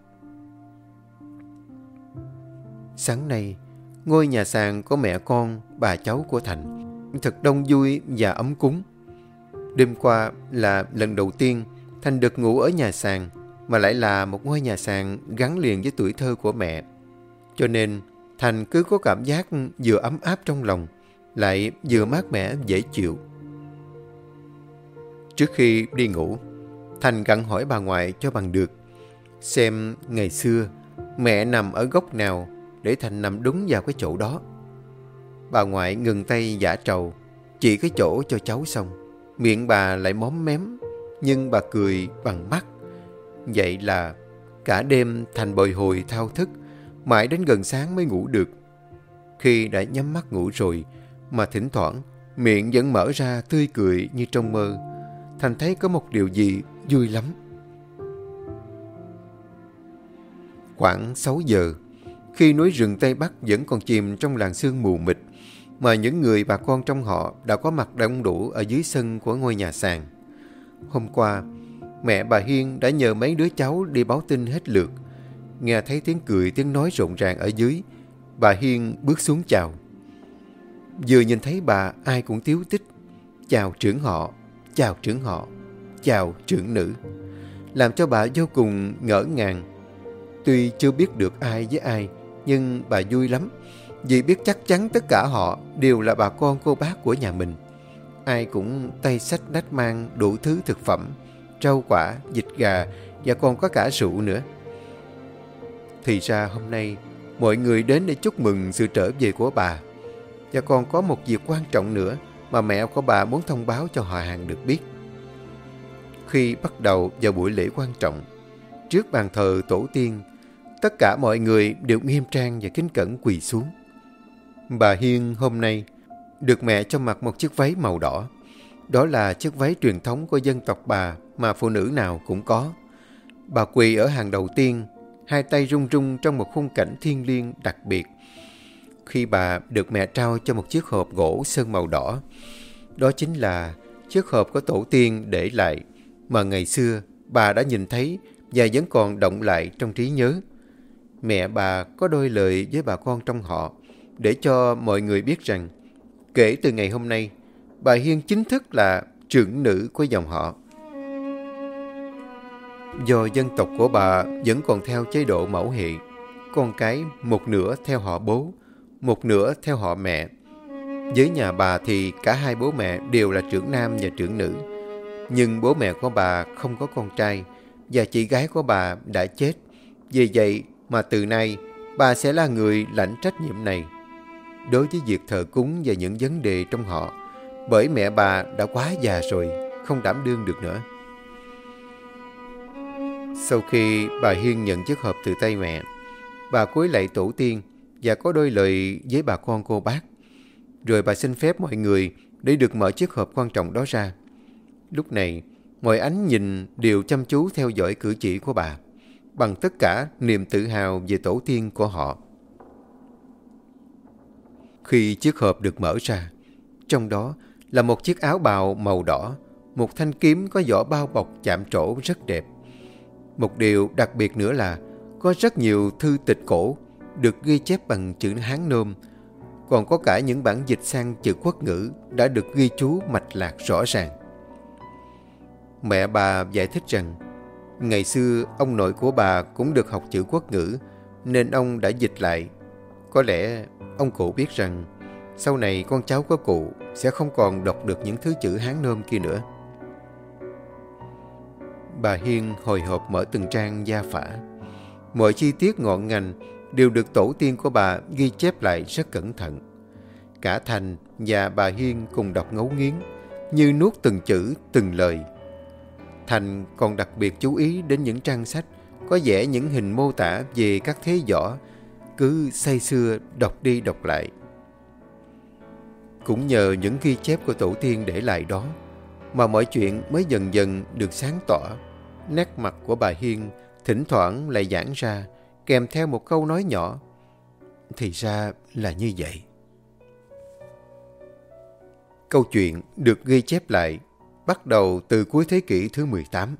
Sáng nay, ngôi nhà sàn có mẹ con, bà cháu của Thành thật đông vui và ấm cúng. Đêm qua là lần đầu tiên Thành được ngủ ở nhà sàn, mà lại là một ngôi nhà sàn gắn liền với tuổi thơ của mẹ. Cho nên Thành cứ có cảm giác vừa ấm áp trong lòng, lại vừa mát mẻ dễ chịu. Trước khi đi ngủ, Thành gặng hỏi bà ngoại cho bằng được, xem ngày xưa mẹ nằm ở góc nào để Thành nằm đúng vào cái chỗ đó. Bà ngoại ngừng tay giả trầu, chỉ cái chỗ cho cháu xong. Miệng bà lại móm mém, nhưng bà cười bằng mắt. Vậy là cả đêm Thành bồi hồi thao thức, mãi đến gần sáng mới ngủ được. Khi đã nhắm mắt ngủ rồi, mà thỉnh thoảng miệng vẫn mở ra tươi cười như trong mơ, Thành thấy có một điều gì vui lắm. Khoảng 6 giờ, khi núi rừng Tây Bắc vẫn còn chìm trong làn sương mù mịt, mà những người bà con trong họ đã có mặt đông đủ ở dưới sân của ngôi nhà sàn. Hôm qua, mẹ bà Hiên đã nhờ mấy đứa cháu đi báo tin hết lượt. Nghe thấy tiếng cười, tiếng nói rộn ràng ở dưới, bà Hiên bước xuống chào. Vừa nhìn thấy bà, ai cũng tíu tích: chào trưởng họ, chào trưởng họ, chào trưởng nữ. Làm cho bà vô cùng ngỡ ngàng. Tuy chưa biết được ai với ai, nhưng bà vui lắm, vì biết chắc chắn tất cả họ đều là bà con cô bác của nhà mình. Ai cũng tay xách nách mang đủ thứ thực phẩm, rau quả, vịt gà, và còn có cả rượu nữa. Thì ra hôm nay mọi người đến để chúc mừng sự trở về của bà. Và còn có một việc quan trọng nữa mà mẹ của bà muốn thông báo cho họ hàng được biết. Khi bắt đầu vào buổi lễ quan trọng, trước bàn thờ tổ tiên, tất cả mọi người đều nghiêm trang và kính cẩn quỳ xuống. Bà Hiên hôm nay được mẹ cho mặc một chiếc váy màu đỏ. Đó là chiếc váy truyền thống của dân tộc bà mà phụ nữ nào cũng có. Bà quỳ ở hàng đầu tiên, hai tay run run trong một khung cảnh thiêng liêng đặc biệt. Khi bà được mẹ trao cho một chiếc hộp gỗ sơn màu đỏ, đó chính là chiếc hộp của tổ tiên để lại mà ngày xưa bà đã nhìn thấy và vẫn còn đọng lại trong trí nhớ. Mẹ bà có đôi lời với bà con trong họ để cho mọi người biết rằng kể từ ngày hôm nay, bà Hiên chính thức là trưởng nữ của dòng họ. Do dân tộc của bà vẫn còn theo chế độ mẫu hệ, con cái một nửa theo họ bố, một nửa theo họ mẹ. Với nhà bà thì cả hai bố mẹ đều là trưởng nam và trưởng nữ. Nhưng bố mẹ của bà không có con trai và chị gái của bà đã chết. Vì vậy mà từ nay bà sẽ là người lãnh trách nhiệm này đối với việc thờ cúng và những vấn đề trong họ, bởi mẹ bà đã quá già rồi, không đảm đương được nữa. Sau khi bà Hiên nhận chiếc hộp từ tay mẹ, bà cúi lạy tổ tiên và có đôi lời với bà con cô bác. Rồi bà xin phép mọi người để được mở chiếc hộp quan trọng đó ra. Lúc này, mọi ánh nhìn đều chăm chú theo dõi cử chỉ của bà, bằng tất cả niềm tự hào về tổ tiên của họ. Khi chiếc hộp được mở ra, trong đó là một chiếc áo bào màu đỏ, một thanh kiếm có vỏ bao bọc chạm trổ rất đẹp. Một điều đặc biệt nữa là có rất nhiều thư tịch cổ được ghi chép bằng chữ Hán Nôm, còn có cả những bản dịch sang chữ Quốc ngữ đã được ghi chú mạch lạc rõ ràng. Mẹ bà giải thích rằng ngày xưa ông nội của bà cũng được học chữ Quốc ngữ, nên ông đã dịch lại. Có lẽ ông cụ biết rằng sau này con cháu của cụ sẽ không còn đọc được những thứ chữ Hán nôm kia nữa. Bà Hiên hồi hộp mở từng trang gia phả. Mọi chi tiết ngọn ngành đều được tổ tiên của bà ghi chép lại rất cẩn thận. Cả Thành và bà Hiên cùng đọc ngấu nghiến, như nuốt từng chữ, từng lời. Thành còn đặc biệt chú ý đến những trang sách có vẽ những hình mô tả về các thế võ, cứ say sưa đọc đi đọc lại. Cũng nhờ những ghi chép của tổ tiên để lại đó mà mọi chuyện mới dần dần được sáng tỏ. Nét mặt của bà Hiên thỉnh thoảng lại giãn ra, kèm theo một câu nói nhỏ: thì ra là như vậy. Câu chuyện được ghi chép lại bắt đầu từ cuối thế kỷ thứ 18.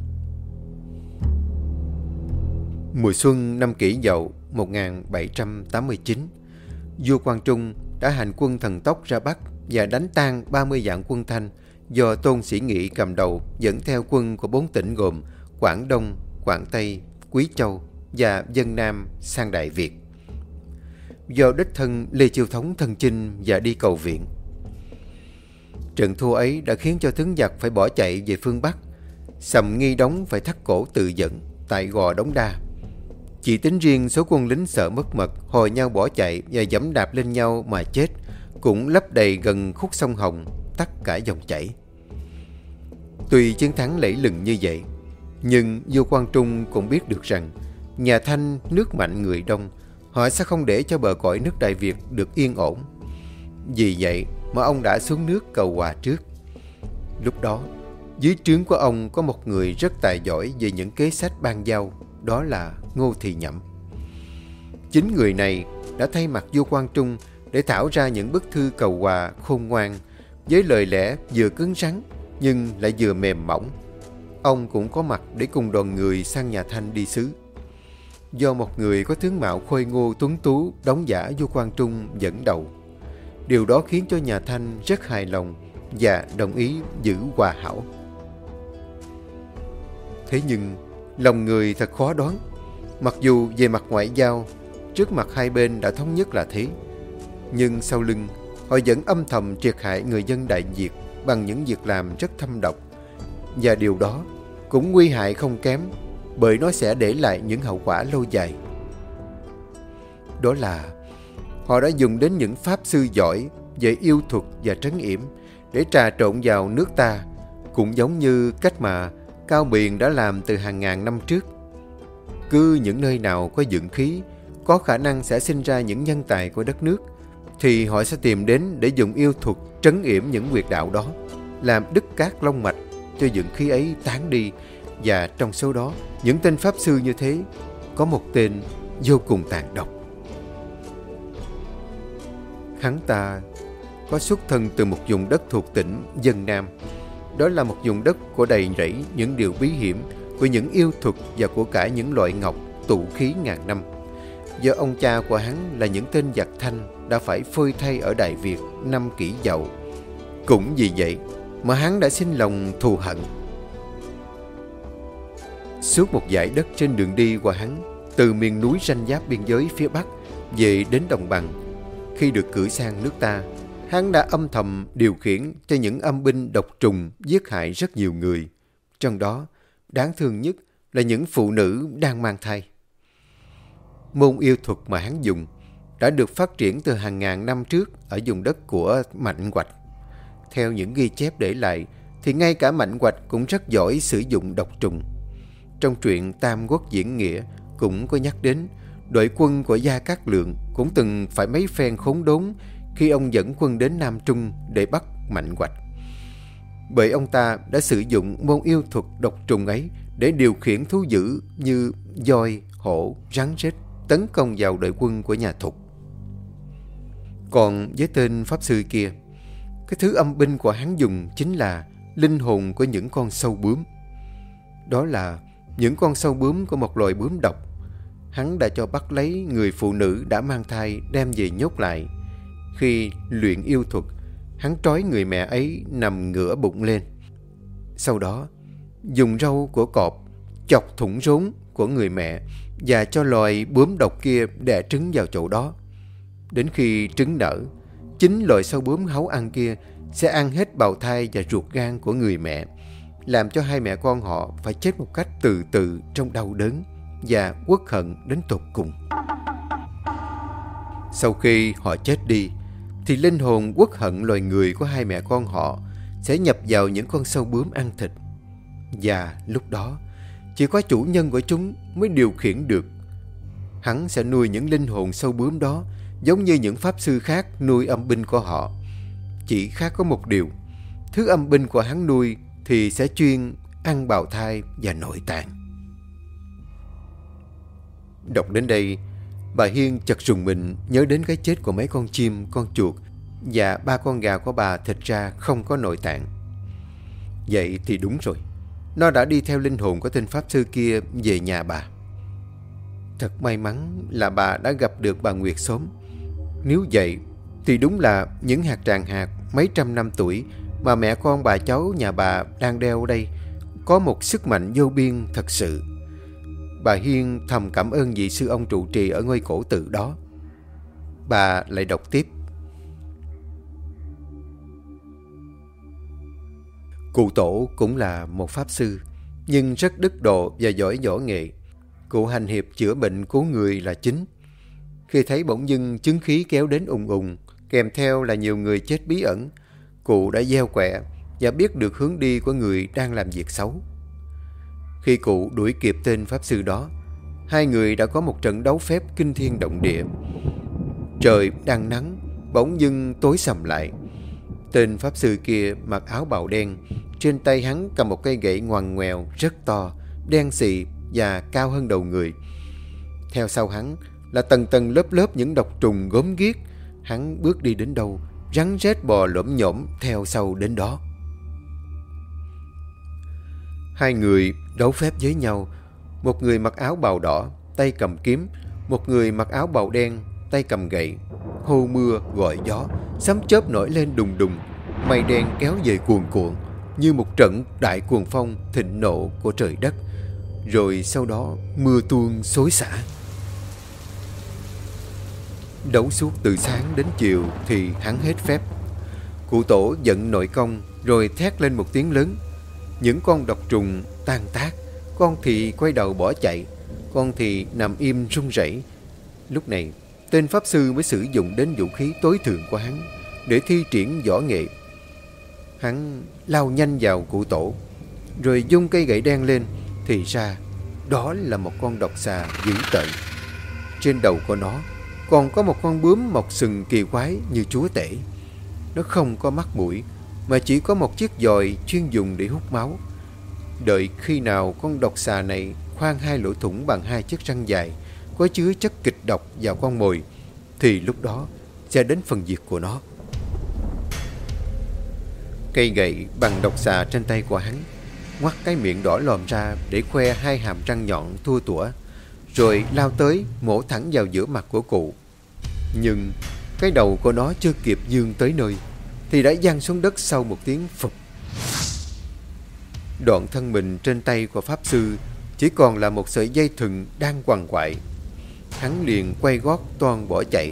Mùa xuân năm Kỷ Dậu 1789, vua Quang Trung đã hành quân thần tốc ra Bắc và đánh tan 30 vạn quân Thanh do Tôn Sĩ Nghị cầm đầu, dẫn theo quân của 4 tỉnh gồm Quảng Đông, Quảng Tây, Quý Châu và Vân Nam sang Đại Việt. Do đích thân Lê Chiêu Thống thân chinh và đi cầu viện. Trận thua ấy đã khiến cho tướng giặc phải bỏ chạy về phương Bắc. Sầm Nghi Đống phải thắt cổ tự dẫn tại Gò Đống Đa. Chỉ tính riêng số quân lính sợ mất mật, hồi nhau bỏ chạy và giẫm đạp lên nhau mà chết cũng lấp đầy gần khúc sông Hồng, tắt cả dòng chảy. Tuy chiến thắng lẫy lừng như vậy, nhưng vua Quang Trung cũng biết được rằng nhà Thanh nước mạnh người đông, họ sẽ không để cho bờ cõi nước Đại Việt được yên ổn. Vì vậy mà ông đã xuống nước cầu hòa trước. Lúc đó, dưới trướng của ông có một người rất tài giỏi về những kế sách ban giao, đó là Ngô Thì Nhậm. Chính người này đã thay mặt vua Quang Trung để thảo ra những bức thư cầu hòa khôn ngoan, với lời lẽ vừa cứng rắn nhưng lại vừa mềm mỏng. Ông cũng có mặt để cùng đoàn người sang nhà Thanh đi sứ. Do một người có tướng mạo khôi ngô tuấn tú đóng giả vua Quang Trung dẫn đầu, điều đó khiến cho nhà Thanh rất hài lòng và đồng ý giữ hòa hảo. Thế nhưng lòng người thật khó đoán. Mặc dù về mặt ngoại giao, trước mặt hai bên đã thống nhất là thế, nhưng sau lưng họ vẫn âm thầm triệt hại người dân Đại Việt bằng những việc làm rất thâm độc. Và điều đó cũng nguy hại không kém, bởi nó sẽ để lại những hậu quả lâu dài. Đó là họ đã dùng đến những pháp sư giỏi về yêu thuật và trấn yểm để trà trộn vào nước ta, cũng giống như cách mà Cao Biền đã làm từ hàng ngàn năm trước. Cứ những nơi nào có dưỡng khí, có khả năng sẽ sinh ra những nhân tài của đất nước, thì họ sẽ tìm đến để dùng yêu thuật trấn yểm những huyệt đạo đó, làm đứt cát long mạch cho dưỡng khí ấy tán đi. Và trong số đó, những tên pháp sư như thế, có một tên vô cùng tàn độc. Hắn ta có xuất thân từ một vùng đất thuộc tỉnh Vân Nam. Đó là một vùng đất của đầy rẫy những điều bí hiểm, của những yêu thuật và của cả những loại ngọc tụ khí ngàn năm. Do ông cha của hắn là những tên giặc Thanh đã phải phơi thay ở Đại Việt năm Kỷ Dậu. Cũng vì vậy mà hắn đã sinh lòng thù hận. Suốt một dải đất trên đường đi của hắn, từ miền núi ranh giáp biên giới phía Bắc về đến đồng bằng, khi được cử sang nước ta, hắn đã âm thầm điều khiển cho những âm binh độc trùng giết hại rất nhiều người. Trong đó, đáng thương nhất là những phụ nữ đang mang thai. Môn yêu thuật mà hắn dùng đã được phát triển từ hàng ngàn năm trước ở vùng đất của Mạnh Hoạch. Theo những ghi chép để lại, thì ngay cả Mạnh Hoạch cũng rất giỏi sử dụng độc trùng. Trong truyện Tam Quốc Diễn Nghĩa cũng có nhắc đến, đội quân của Gia Cát Lượng cũng từng phải mấy phen khốn đốn khi ông dẫn quân đến Nam Trung để bắt Mạnh Hoạch. Bởi ông ta đã sử dụng môn yêu thuật độc trùng ấy để điều khiển thú dữ như voi, hổ, rắn rết tấn công vào đội quân của nhà Thục. Còn với tên pháp sư kia, cái thứ âm binh của hắn dùng chính là linh hồn của những con sâu bướm. Đó là những con sâu bướm của một loài bướm độc. Hắn đã cho bắt lấy người phụ nữ đã mang thai đem về nhốt lại. Khi luyện yêu thuật, hắn trói người mẹ ấy nằm ngửa bụng lên. Sau đó, dùng râu của cọp chọc thủng rốn của người mẹ và cho loài bướm độc kia đẻ trứng vào chỗ đó. Đến khi trứng nở, chính loài sâu bướm háu ăn kia sẽ ăn hết bào thai và ruột gan của người mẹ, làm cho hai mẹ con họ phải chết một cách từ từ trong đau đớn và uất hận đến tột cùng. Sau khi họ chết đi, thì linh hồn uất hận loài người của hai mẹ con họ sẽ nhập vào những con sâu bướm ăn thịt. Và lúc đó, chỉ có chủ nhân của chúng mới điều khiển được. Hắn sẽ nuôi những linh hồn sâu bướm đó giống như những pháp sư khác nuôi âm binh của họ. Chỉ khác có một điều, thứ âm binh của hắn nuôi thì sẽ chuyên ăn bào thai và nội tạng. Đọc đến đây, bà Hiên chợt rùng mình nhớ đến cái chết của mấy con chim, con chuột và 3 con gà của bà thịt ra không có nội tạng. Vậy thì đúng rồi, nó đã đi theo linh hồn của tên pháp sư kia về nhà bà. Thật may mắn là bà đã gặp được bà Nguyệt sớm. Nếu vậy thì đúng là những hạt tràng hạt mấy trăm năm tuổi mà mẹ con bà cháu nhà bà đang đeo đây có một sức mạnh vô biên thật sự. Bà Hiên thầm cảm ơn vị sư ông trụ trì ở ngôi cổ tự đó. Bà lại đọc tiếp. Cụ tổ cũng là một pháp sư, nhưng rất đức độ và giỏi võ nghệ. Cụ hành hiệp chữa bệnh cứu người là chính. Khi thấy bỗng dưng chứng khí kéo đến ùng ùng, kèm theo là nhiều người chết bí ẩn, cụ đã gieo quẹ và biết được hướng đi của người đang làm việc xấu. Khi cụ đuổi kịp tên pháp sư đó, hai người đã có một trận đấu phép kinh thiên động địa. Trời đang nắng, bỗng dưng tối sầm lại. Tên pháp sư kia mặc áo bào đen, trên tay hắn cầm một cây gậy ngoằn ngoèo rất to, đen xì và cao hơn đầu người. Theo sau hắn là tầng tầng lớp lớp những độc trùng gớm ghiếc. Hắn bước đi đến đâu, rắn rết bò lổm nhổm theo sau đến đó. Hai người đấu phép với nhau. Một người mặc áo bào đỏ, tay cầm kiếm. Một người mặc áo bào đen, tay cầm gậy. Hô mưa gọi gió, sấm chớp nổi lên đùng đùng. Mây đen kéo về cuồn cuộn như một trận đại cuồng phong thịnh nộ của trời đất. Rồi sau đó mưa tuôn xối xả. Đấu suốt từ sáng đến chiều thì hắn hết phép. Cụ tổ giận nội công rồi thét lên một tiếng lớn. Những con độc trùng tan tác, con thì quay đầu bỏ chạy, con thì nằm im run rẩy. Lúc này tên pháp sư mới sử dụng đến vũ khí tối thượng của hắn để thi triển võ nghệ. Hắn lao nhanh vào cụ tổ, rồi vung cây gậy đen lên. Thì ra đó là một con độc xà dữ tợn. Trên đầu của nó còn có một con bướm mọc sừng kỳ quái như chúa tể. Nó không có mắt mũi, mà chỉ có một chiếc dòi chuyên dùng để hút máu. Đợi khi nào con độc xà này khoan 2 lỗ thủng bằng 2 chiếc răng dài có chứa chất kịch độc vào con mồi, thì lúc đó sẽ đến phần diệt của nó. Cây gậy bằng độc xà trên tay của hắn ngoắt cái miệng đỏ lòm ra để khoe 2 hàm răng nhọn thua tủa, rồi lao tới mổ thẳng vào giữa mặt của cụ. Nhưng cái đầu của nó chưa kịp vươn tới nơi thì đã giăng xuống đất sau một tiếng phụp. Đoạn thân mình trên tay của pháp sư chỉ còn là một sợi dây thừng đang quằn quại. Hắn liền quay gót toan bỏ chạy.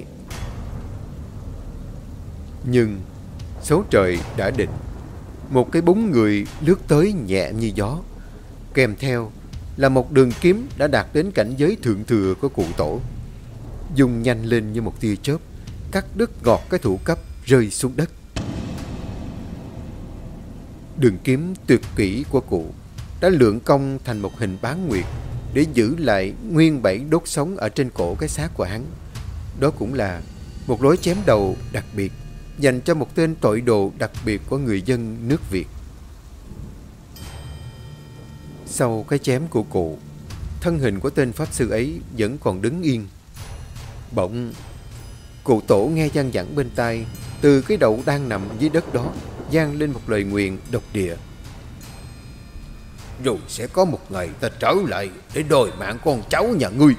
Nhưng số trời đã định. Một cái bóng người lướt tới nhẹ như gió, kèm theo là một đường kiếm đã đạt đến cảnh giới thượng thừa của cụ tổ. Dùng nhanh lên như một tia chớp, cắt đứt gọt cái thủ cấp rơi xuống đất. Đường kiếm tuyệt kỹ của cụ đã lượn cong thành một hình bán nguyệt để giữ lại nguyên 7 đốt sống ở trên cổ cái xác của hắn. Đó cũng là một lối chém đầu đặc biệt dành cho một tên tội đồ đặc biệt của người dân nước Việt. Sau cái chém của cụ, thân hình của tên pháp sư ấy vẫn còn đứng yên. Bỗng cụ tổ nghe văng vẳng bên tai, từ cái đầu đang nằm dưới đất đó vang lên một lời nguyền độc địa. Rồi sẽ có một ngày ta trở lại để đòi mạng con cháu nhà ngươi.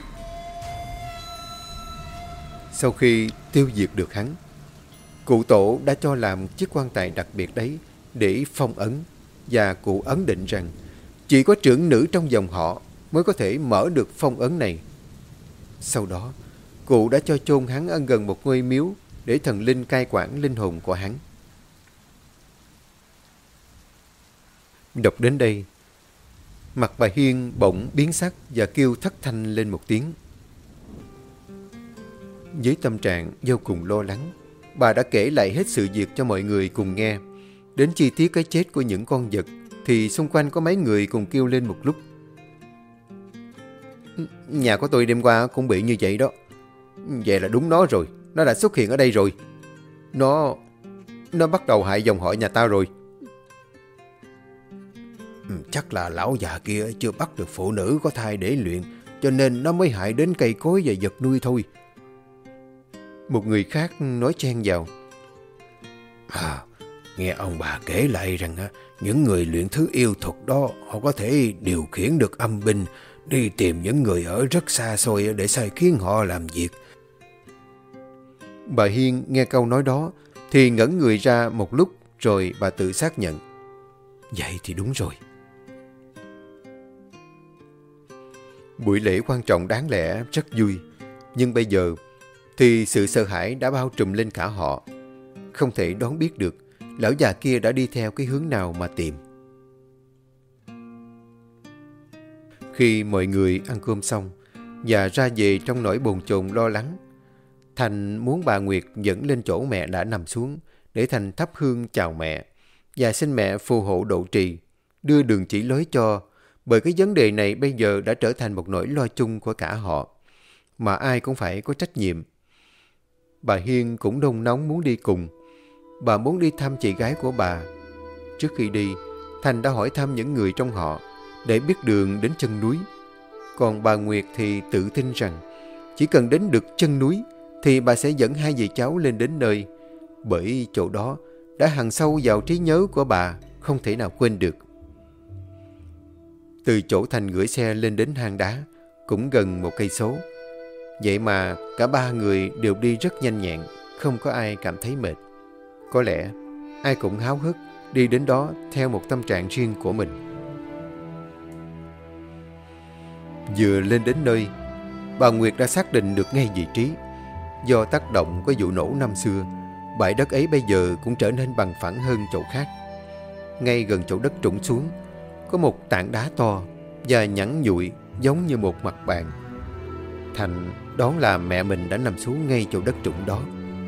Sau khi tiêu diệt được hắn, cụ tổ đã cho làm chiếc quan tài đặc biệt đấy để phong ấn, và cụ ấn định rằng chỉ có trưởng nữ trong dòng họ mới có thể mở được phong ấn này Sau đó, cụ đã cho chôn hắn ở gần một ngôi miếu để thần linh cai quản linh hồn của hắn. Đọc đến đây, mặt bà Hiên bỗng biến sắc và kêu thất thanh lên một tiếng. Với tâm trạng vô cùng lo lắng, bà đã kể lại hết sự việc cho mọi người cùng nghe. Đến chi tiết cái chết của những con vật thì xung quanh có mấy người cùng kêu lên một lúc. Nhà của tôi đêm qua cũng bị như vậy đó. Vậy là đúng nó rồi, nó đã xuất hiện ở đây rồi. Nó bắt đầu hại dòng họ nhà tao rồi. Chắc là lão già kia chưa bắt được phụ nữ có thai để luyện, cho nên nó mới hại đến cây cối và vật nuôi thôi. Một người khác nói chen vào. Nghe ông bà kể lại rằng những người luyện thứ yêu thuật đó, họ có thể điều khiển được âm binh, đi tìm những người ở rất xa xôi để sai khiến họ làm việc. Bà Hiên nghe câu nói đó thì ngẩn người ra một lúc, rồi bà tự xác nhận. Vậy thì đúng rồi. Buổi lễ quan trọng đáng lẽ rất vui, nhưng bây giờ thì sự sợ hãi đã bao trùm lên cả họ. Không thể đoán biết được lão già kia đã đi theo cái hướng nào mà tìm. Khi mọi người ăn cơm xong và ra về trong nỗi bồn chồn lo lắng, Thành muốn bà Nguyệt dẫn lên chỗ mẹ đã nằm xuống để Thành thắp hương chào mẹ và xin mẹ phù hộ độ trì, đưa đường chỉ lối cho, bởi cái vấn đề này bây giờ đã trở thành một nỗi lo chung của cả họ, mà ai cũng phải có trách nhiệm. Bà Hiên cũng nôn nóng muốn đi cùng. Bà muốn đi thăm chị gái của bà. Trước khi đi, Thành đã hỏi thăm những người trong họ để biết đường đến chân núi. Còn bà Nguyệt thì tự tin rằng chỉ cần đến được chân núi thì bà sẽ dẫn hai dì cháu lên đến nơi, bởi chỗ đó đã hằn sâu vào trí nhớ của bà, không thể nào quên được. Từ chỗ Thành gửi xe lên đến hang đá cũng gần 1 cây số. Vậy mà cả ba người đều đi rất nhanh nhẹn, không có ai cảm thấy mệt. Có lẽ ai cũng háo hức đi đến đó theo một tâm trạng riêng của mình. Vừa lên đến nơi, bà Nguyệt đã xác định được ngay vị trí. Do tác động của vụ nổ năm xưa, bãi đất ấy bây giờ cũng trở nên bằng phẳng hơn chỗ khác. Ngay gần chỗ đất trũng xuống, có một tảng đá to và nhẵn nhụi giống như một mặt bàn. Thành đoán là mẹ mình đã nằm xuống ngay chỗ đất trũng đó.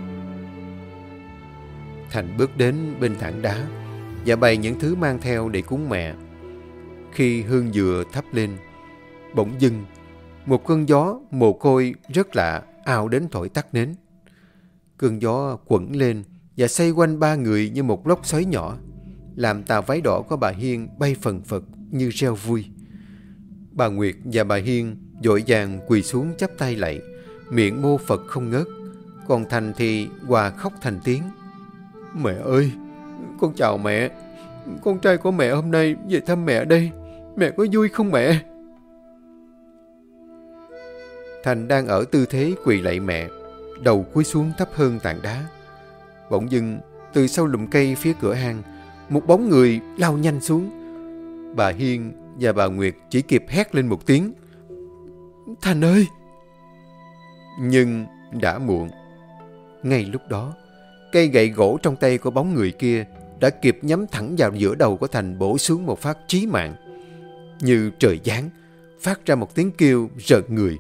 Thành bước đến bên tảng đá và bày những thứ mang theo để cúng mẹ. Khi hương dừa thắp lên, bỗng dưng một cơn gió mồ côi rất lạ ào đến thổi tắt nến. Cơn gió quẩn lên và xoay quanh ba người như một lốc xoáy nhỏ, làm tà váy đỏ của bà Hiên bay phần phật như reo vui. Bà Nguyệt và bà Hiên vội vàng quỳ xuống chắp tay lạy, miệng mô Phật không ngớt. Còn Thành thì hòa khóc thành tiếng. Mẹ ơi, con chào mẹ. Con trai của mẹ hôm nay về thăm mẹ đây. Mẹ có vui không mẹ? Thành đang ở tư thế quỳ lạy mẹ, đầu cúi xuống thấp hơn tảng đá. Bỗng dưng, từ sau lùm cây phía cửa hang, một bóng người lao nhanh xuống. Bà Hiên và bà Nguyệt chỉ kịp hét lên một tiếng. Thành ơi! Nhưng đã muộn. Ngay lúc đó, cây gậy gỗ trong tay của bóng người kia đã kịp nhắm thẳng vào giữa đầu của Thành, bổ xuống một phát chí mạng. Như trời giáng, phát ra một tiếng kêu rợn người.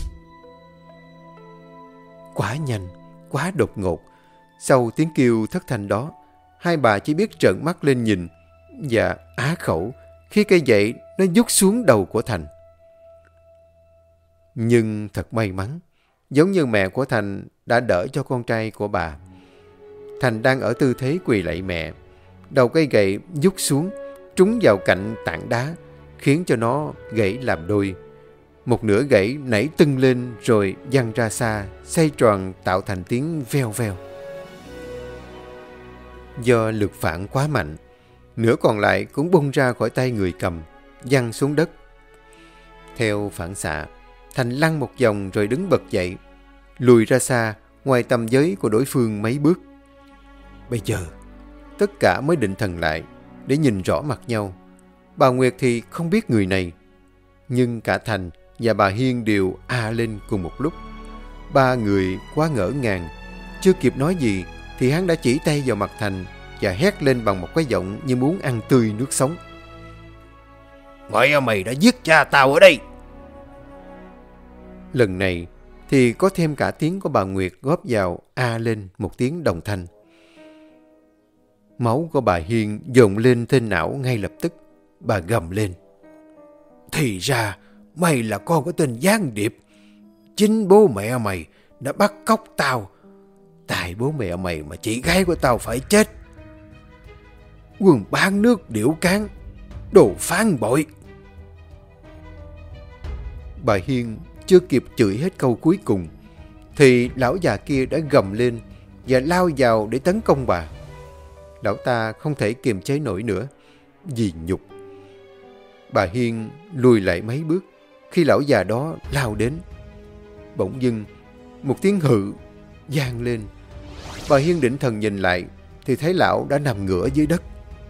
Quá nhanh, quá đột ngột. Sau tiếng kêu thất thanh đó, hai bà chỉ biết trợn mắt lên nhìn và á khẩu khi cây gậy nó vút xuống đầu của Thành. Nhưng thật may mắn, giống như mẹ của Thành đã đỡ cho con trai của bà. Thành đang ở tư thế quỳ lạy mẹ. Đầu cây gậy vút xuống, trúng vào cạnh tảng đá, khiến cho nó gãy làm đôi. Một nửa gãy nảy tưng lên rồi văng ra xa, xoay tròn tạo thành tiếng veo veo. Do lực phản quá mạnh, nửa còn lại cũng bung ra khỏi tay người cầm, văng xuống đất. Theo phản xạ, Thành lăn một vòng rồi đứng bật dậy, lùi ra xa, ngoài tầm giới của đối phương mấy bước. Bây giờ, tất cả mới định thần lại để nhìn rõ mặt nhau. Bà Nguyệt thì không biết người này, nhưng cả Thành và bà Hiên đều lên cùng một lúc. Ba người quá ngỡ ngàng, chưa kịp nói gì thì hắn đã chỉ tay vào mặt Thành và hét lên bằng một cái giọng như muốn ăn tươi nước sống. Mẹ mày đã giết cha tao ở đây. Lần này thì có thêm cả tiếng của bà Nguyệt góp vào lên một tiếng đồng thanh. Máu của bà Hiên dồn lên trên não ngay lập tức. Bà gầm lên. Thì ra mày là con của tên gián điệp. Chính bố mẹ mày đã bắt cóc tao. Tại bố mẹ mày mà chị gái của tao phải chết. Quân bán nước điểu cán, đồ phản bội. Bà Hiên chưa kịp chửi hết câu cuối cùng thì lão già kia đã gầm lên và lao vào để tấn công bà. Lão ta không thể kiềm chế nổi nữa vì nhục. Bà Hiên lùi lại mấy bước khi lão già đó lao đến. Bỗng dưng một tiếng hự vang lên. Bà Hiên định thần nhìn lại thì thấy lão đã nằm ngửa dưới đất.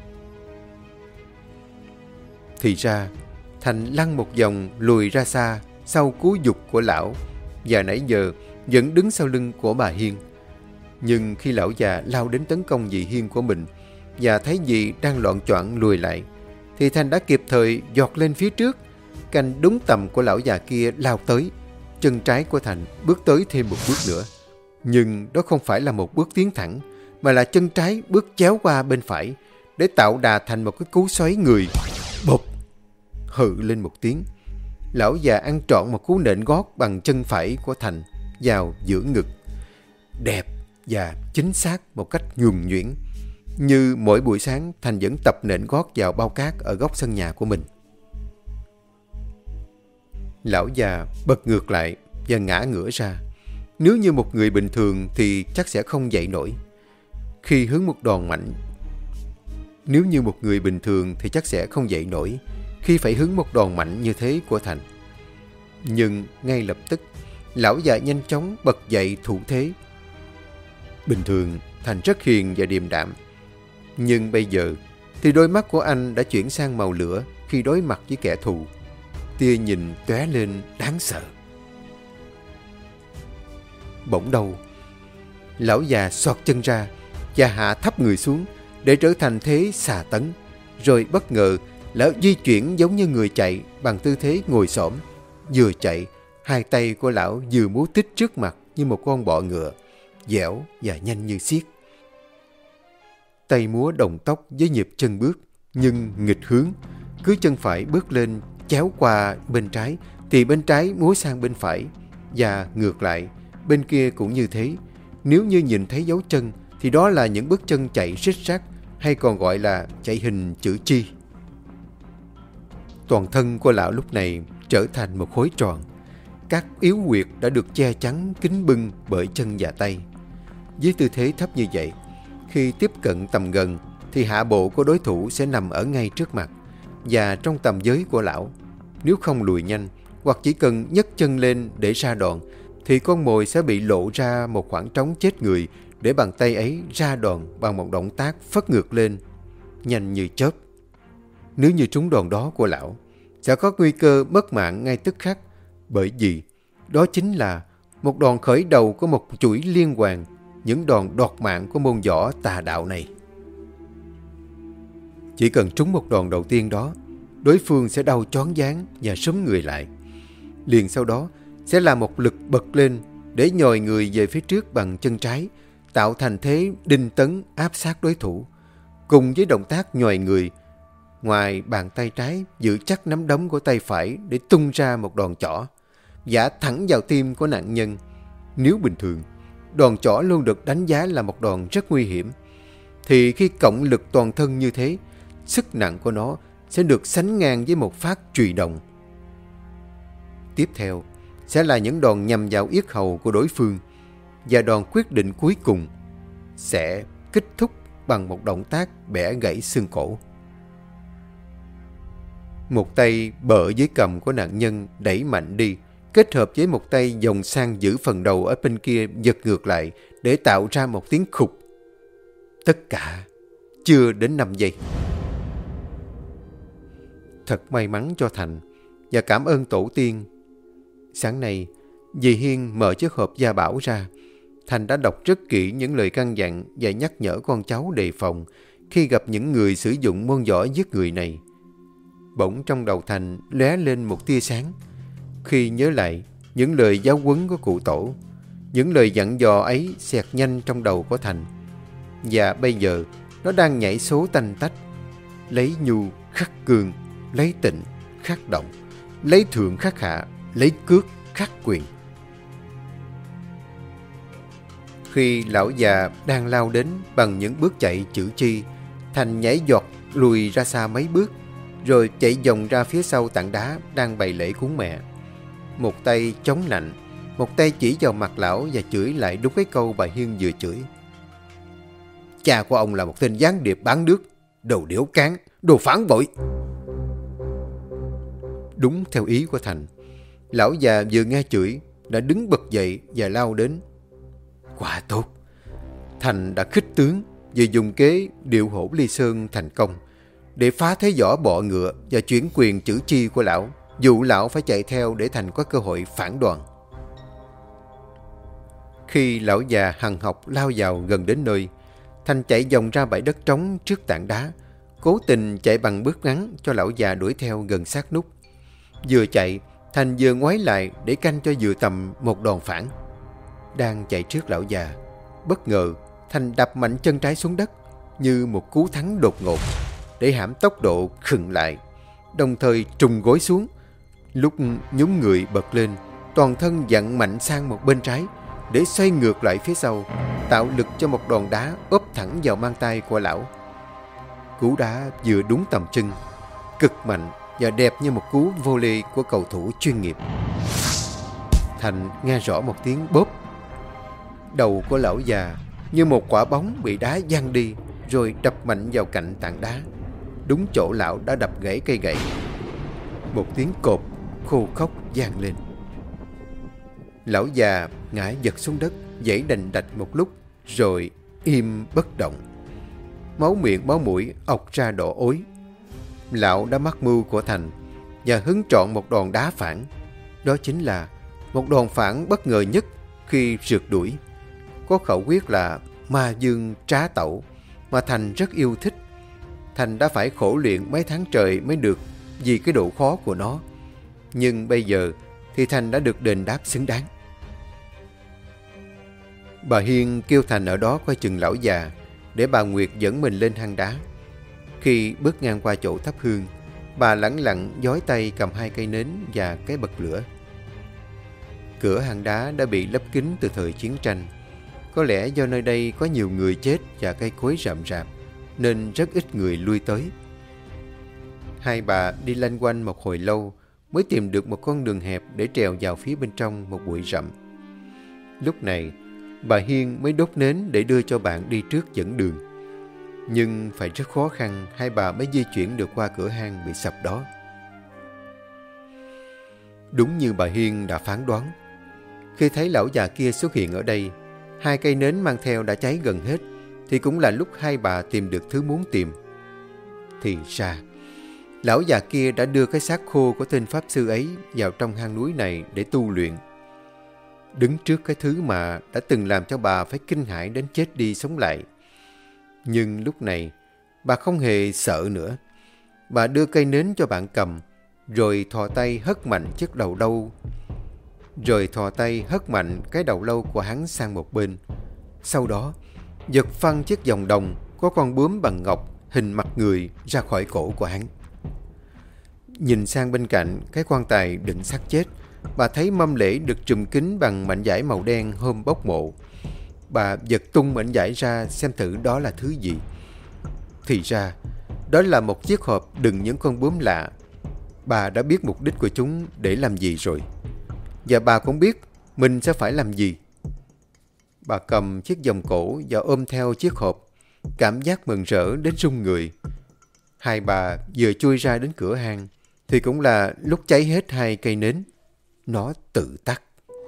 Thì ra Thành lăn một vòng lùi ra xa sau cú giục của lão và nãy giờ vẫn đứng sau lưng của bà Hiên. Nhưng khi lão già lao đến tấn công dì Hiên của mình và thấy dì đang loạng choạng lùi lại thì Thành đã kịp thời giọt lên phía trước, canh đúng tầm của lão già kia lao tới. Chân trái của Thành bước tới thêm một bước nữa. Nhưng đó không phải là một bước tiến thẳng mà là chân trái bước chéo qua bên phải để tạo đà thành một cái cú xoáy người. Bụp! Hự lên một tiếng. Lão già ăn trọn một cú nện gót bằng chân phải của Thành vào giữa ngực. Đẹp và chính xác một cách nhuần nhuyễn. Như mỗi buổi sáng Thành vẫn tập nện gót vào bao cát ở góc sân nhà của mình. Lão già bật ngược lại và ngã ngửa ra. Nếu như một người bình thường thì chắc sẽ không dậy nổi. Khi hướng một đòn mạnh, nếu như một người bình thường thì chắc sẽ không dậy nổi khi phải hứng một đòn mạnh như thế của Thành. Nhưng ngay lập tức, lão già nhanh chóng bật dậy thủ thế. Bình thường, Thành rất hiền và điềm đạm. Nhưng bây giờ, thì đôi mắt của anh đã chuyển sang màu lửa khi đối mặt với kẻ thù. Tia nhìn tóe lên đáng sợ. Bỗng đâu, lão già xoạc chân ra và hạ thấp người xuống để trở thành thế xà tấn. Rồi bất ngờ, lão di chuyển giống như người chạy bằng tư thế ngồi xổm. Vừa chạy, hai tay của lão vừa múa tít trước mặt như một con bọ ngựa, dẻo và nhanh như xiết. Tay múa đồng tốc với nhịp chân bước, nhưng nghịch hướng. Cứ chân phải bước lên chéo qua bên trái thì bên trái múa sang bên phải, và ngược lại, bên kia cũng như thế. Nếu như nhìn thấy dấu chân thì đó là những bước chân chạy rích rắc, hay còn gọi là chạy hình chữ chi. Toàn thân của lão lúc này trở thành một khối tròn. Các yếu huyệt đã được che chắn kín bưng bởi chân và tay. Với tư thế thấp như vậy, khi tiếp cận tầm gần thì hạ bộ của đối thủ sẽ nằm ở ngay trước mặt và trong tầm giới của lão. Nếu không lùi nhanh hoặc chỉ cần nhấc chân lên để ra đòn thì con mồi sẽ bị lộ ra một khoảng trống chết người để bàn tay ấy ra đòn bằng một động tác phất ngược lên, nhanh như chớp. Nếu như trúng đòn đó của lão, sẽ có nguy cơ mất mạng ngay tức khắc, bởi vì đó chính là một đòn khởi đầu của một chuỗi liên hoàn những đòn đoạt mạng của môn võ tà đạo này. Chỉ cần trúng một đòn đầu tiên đó, đối phương sẽ đau choáng váng và súng người lại. Liền sau đó sẽ là một lực bật lên để nhồi người về phía trước bằng chân trái, tạo thành thế đinh tấn áp sát đối thủ. Cùng với động tác nhồi người, ngoài bàn tay trái giữ chắc nắm đấm của tay phải để tung ra một đòn chỏ, vả thẳng vào tim của nạn nhân. Nếu bình thường, đòn chỏ luôn được đánh giá là một đòn rất nguy hiểm, thì khi cộng lực toàn thân như thế, sức nặng của nó sẽ được sánh ngang với một phát chùy đồng. Tiếp theo sẽ là những đòn nhằm vào yết hầu của đối phương, và đòn quyết định cuối cùng sẽ kết thúc bằng một động tác bẻ gãy xương cổ. Một tay bợ dưới cằm của nạn nhân đẩy mạnh đi, kết hợp với một tay vòng sang giữ phần đầu ở bên kia giật ngược lại để tạo ra một tiếng khục. Tất cả chưa đến 5 giây. Thật may mắn cho Thành và cảm ơn tổ tiên Sáng nay, dì Hiên mở chiếc hộp gia bảo ra. Thành đã đọc rất kỹ những lời căn dặn và nhắc nhở con cháu đề phòng khi gặp những người sử dụng môn võ giết người này. Bỗng trong đầu Thành lóe lên một tia sáng khi nhớ lại những lời giáo huấn của cụ tổ. Những lời dặn dò ấy xẹt nhanh trong đầu của Thành. Và bây giờ nó đang nhảy số tanh tách. Lấy nhu khắc cương, lấy tịnh khắc động, lấy thượng khắc hạ, lấy cước khắc quyền. Khi lão già đang lao đến bằng những bước chạy chữ chi, Thành nhảy giọt lùi ra xa mấy bước, rồi chạy vòng ra phía sau tảng đá đang bày lễ cúng mẹ. Một tay chống nạnh, một tay chỉ vào mặt lão và chửi lại đúng cái câu bà Hiên vừa chửi. Cha của ông là một tên gián điệp bán nước, đồ điểu cán, đồ phản bội. Đúng theo ý của Thành, lão già vừa nghe chửi đã đứng bật dậy và lao đến. Quá tốt! Thành đã khích tướng và dùng kế điệu hổ ly sơn thành công để phá thế võ bọ ngựa và chuyển quyền chữ chi của lão, dụ lão phải chạy theo để Thành có cơ hội phản đòn. Khi lão già hằn học lao vào gần đến nơi, Thành chạy vòng ra bãi đất trống trước tảng đá, cố tình chạy bằng bước ngắn cho lão già đuổi theo gần sát nút. Vừa chạy, Thành vừa ngoái lại để canh cho vừa tầm một đòn phản. Đang chạy trước lão già, bất ngờ Thành đập mạnh chân trái xuống đất như một cú thắng đột ngột để hãm tốc độ khựng lại, đồng thời trùng gối xuống. Lúc nhún người bật lên, toàn thân vặn mạnh sang một bên trái để xoay ngược lại phía sau, tạo lực cho một đòn đá ốp thẳng vào mang tay của lão. Cú đá vừa đúng tầm chân, cực mạnh và đẹp như một cú volley của cầu thủ chuyên nghiệp. Thành nghe rõ một tiếng bóp. Đầu của lão già như một quả bóng bị đá văng đi, rồi đập mạnh vào cạnh tảng đá, đúng chỗ lão đã đập gãy cây gậy. Một tiếng cộp khô khốc vang lên. Lão già ngã giật xuống đất, giãy đành đạch một lúc, rồi im bất động. Máu miệng máu mũi ọc ra đỏ ối. Lão đã mắc mưu của Thành và hứng trọn một đòn đá phản. Đó chính là một đòn phản bất ngờ nhất khi rượt đuổi. Có khẩu quyết là ma dương trá tẩu mà Thành rất yêu thích. Thành đã phải khổ luyện mấy tháng trời mới được vì cái độ khó của nó. Nhưng bây giờ thì Thành đã được đền đáp xứng đáng. Bà Hiên kêu Thành ở đó coi chừng lão già để bà Nguyệt dẫn mình lên hang đá. Khi bước ngang qua chỗ thắp hương, bà lẳng lặng giói tay cầm 2 cây nến và cái bật lửa. Cửa hang đá đã bị lấp kín từ thời chiến tranh. Có lẽ do nơi đây có nhiều người chết và cây cối rậm rạp, nên rất ít người lui tới. Hai bà đi lanh quanh một hồi lâu mới tìm được một con đường hẹp để trèo vào phía bên trong một bụi rậm. Lúc này, bà Hiên mới đốt nến để đưa cho bạn đi trước dẫn đường. Nhưng phải rất khó khăn hai bà mới di chuyển được qua cửa hang bị sập đó. Đúng như bà Hiên đã phán đoán, khi thấy lão già kia xuất hiện ở đây, 2 cây nến mang theo đã cháy gần hết, thì cũng là lúc hai bà tìm được thứ muốn tìm. Thì ra, lão già kia đã đưa cái xác khô của tên pháp sư ấy vào trong hang núi này để tu luyện. Đứng trước cái thứ mà đã từng làm cho bà phải kinh hãi đến chết đi sống lại. Nhưng lúc này, bà không hề sợ nữa. Bà đưa cây nến cho bạn cầm, rồi thò tay hất mạnh chiếc đầu lâu. Cái đầu lâu của hắn sang một bên. Sau đó, giật phăng chiếc vòng đồng có con bướm bằng ngọc hình mặt người ra khỏi cổ của hắn. Nhìn sang bên cạnh cái quan tài đựng xác chết, bà thấy mâm lễ được trùm kín bằng mảnh vải màu đen hôm bốc mộ. Bà giật tung mảnh vải ra xem thử đó là thứ gì. Thì ra, đó là một chiếc hộp đựng những con bướm lạ. Bà đã biết mục đích của chúng để làm gì rồi. Và bà cũng biết mình sẽ phải làm gì. Bà cầm chiếc vòng cổ và ôm theo chiếc hộp, cảm giác mừng rỡ đến run người. Hai bà vừa chui ra đến cửa hang thì cũng là lúc cháy hết 2 cây nến. Nó tự tắt.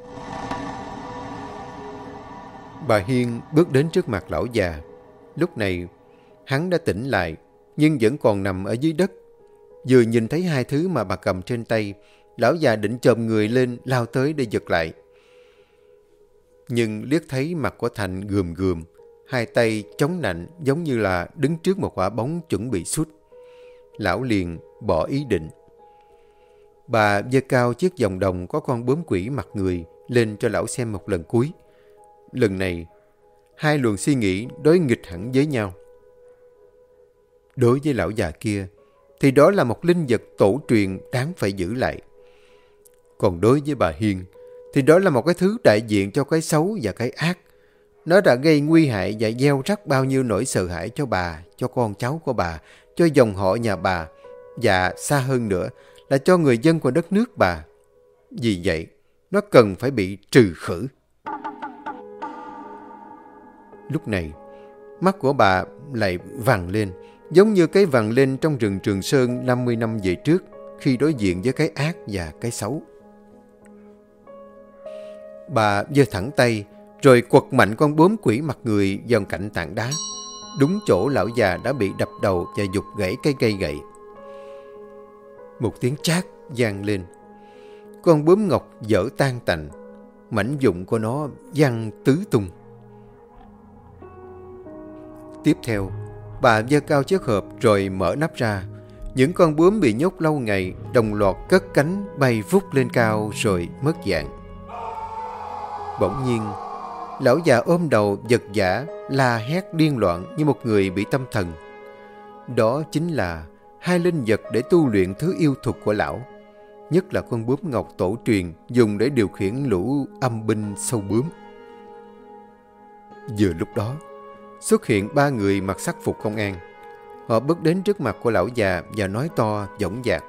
Bà Hiên bước đến trước mặt lão già. Lúc này hắn đã tỉnh lại, nhưng vẫn còn nằm ở dưới đất. Vừa nhìn thấy 2 thứ mà bà cầm trên tay Lão già định chồm người lên lao tới để giật lại. Nhưng liếc thấy mặt của Thành gườm gườm, hai tay chống nạnh giống như là đứng trước một quả bóng chuẩn bị sút. Lão liền bỏ ý định. Bà giơ cao chiếc vòng đồng có con bướm quỷ mặt người lên cho lão xem một lần cuối. Lần này, hai luồng suy nghĩ đối nghịch hẳn với nhau. Đối với lão già kia, thì đó là một linh vật tổ truyền đáng phải giữ lại. Còn đối với bà Hiên, thì đó là một cái thứ đại diện cho cái xấu và cái ác. Nó đã gây nguy hại và gieo rắc bao nhiêu nỗi sợ hãi cho bà, cho con cháu của bà, cho dòng họ nhà bà, và xa hơn nữa là cho người dân của đất nước bà. Vì vậy, nó cần phải bị trừ khử. Lúc này, mắt của bà lại vằn lên, giống như cái vằn lên trong rừng Trường Sơn 50 năm về trước, khi đối diện với cái ác và cái xấu. Bà giơ thẳng tay, rồi quật mạnh con bướm quỷ mặt người vào cạnh tảng đá, đúng chỗ lão già đã bị đập đầu và giục gãy cái cây gậy. Một tiếng chát vang lên. Con bướm ngọc vỡ tan tành, mảnh vụn của nó văng tứ tung. Tiếp theo, bà giơ cao chiếc hộp rồi mở nắp ra. Những con bướm bị nhốt lâu ngày đồng loạt cất cánh bay vút lên cao rồi mất dạng. Bỗng nhiên, lão già ôm đầu giật giã, la hét điên loạn như một người bị tâm thần. Đó chính là hai linh vật để tu luyện thứ yêu thuật của lão, nhất là con bướm ngọc tổ truyền dùng để điều khiển lũ âm binh sâu bướm. Vừa lúc đó, xuất hiện ba người mặc sắc phục công an. Họ bước đến trước mặt của lão già và nói to dõng dạc: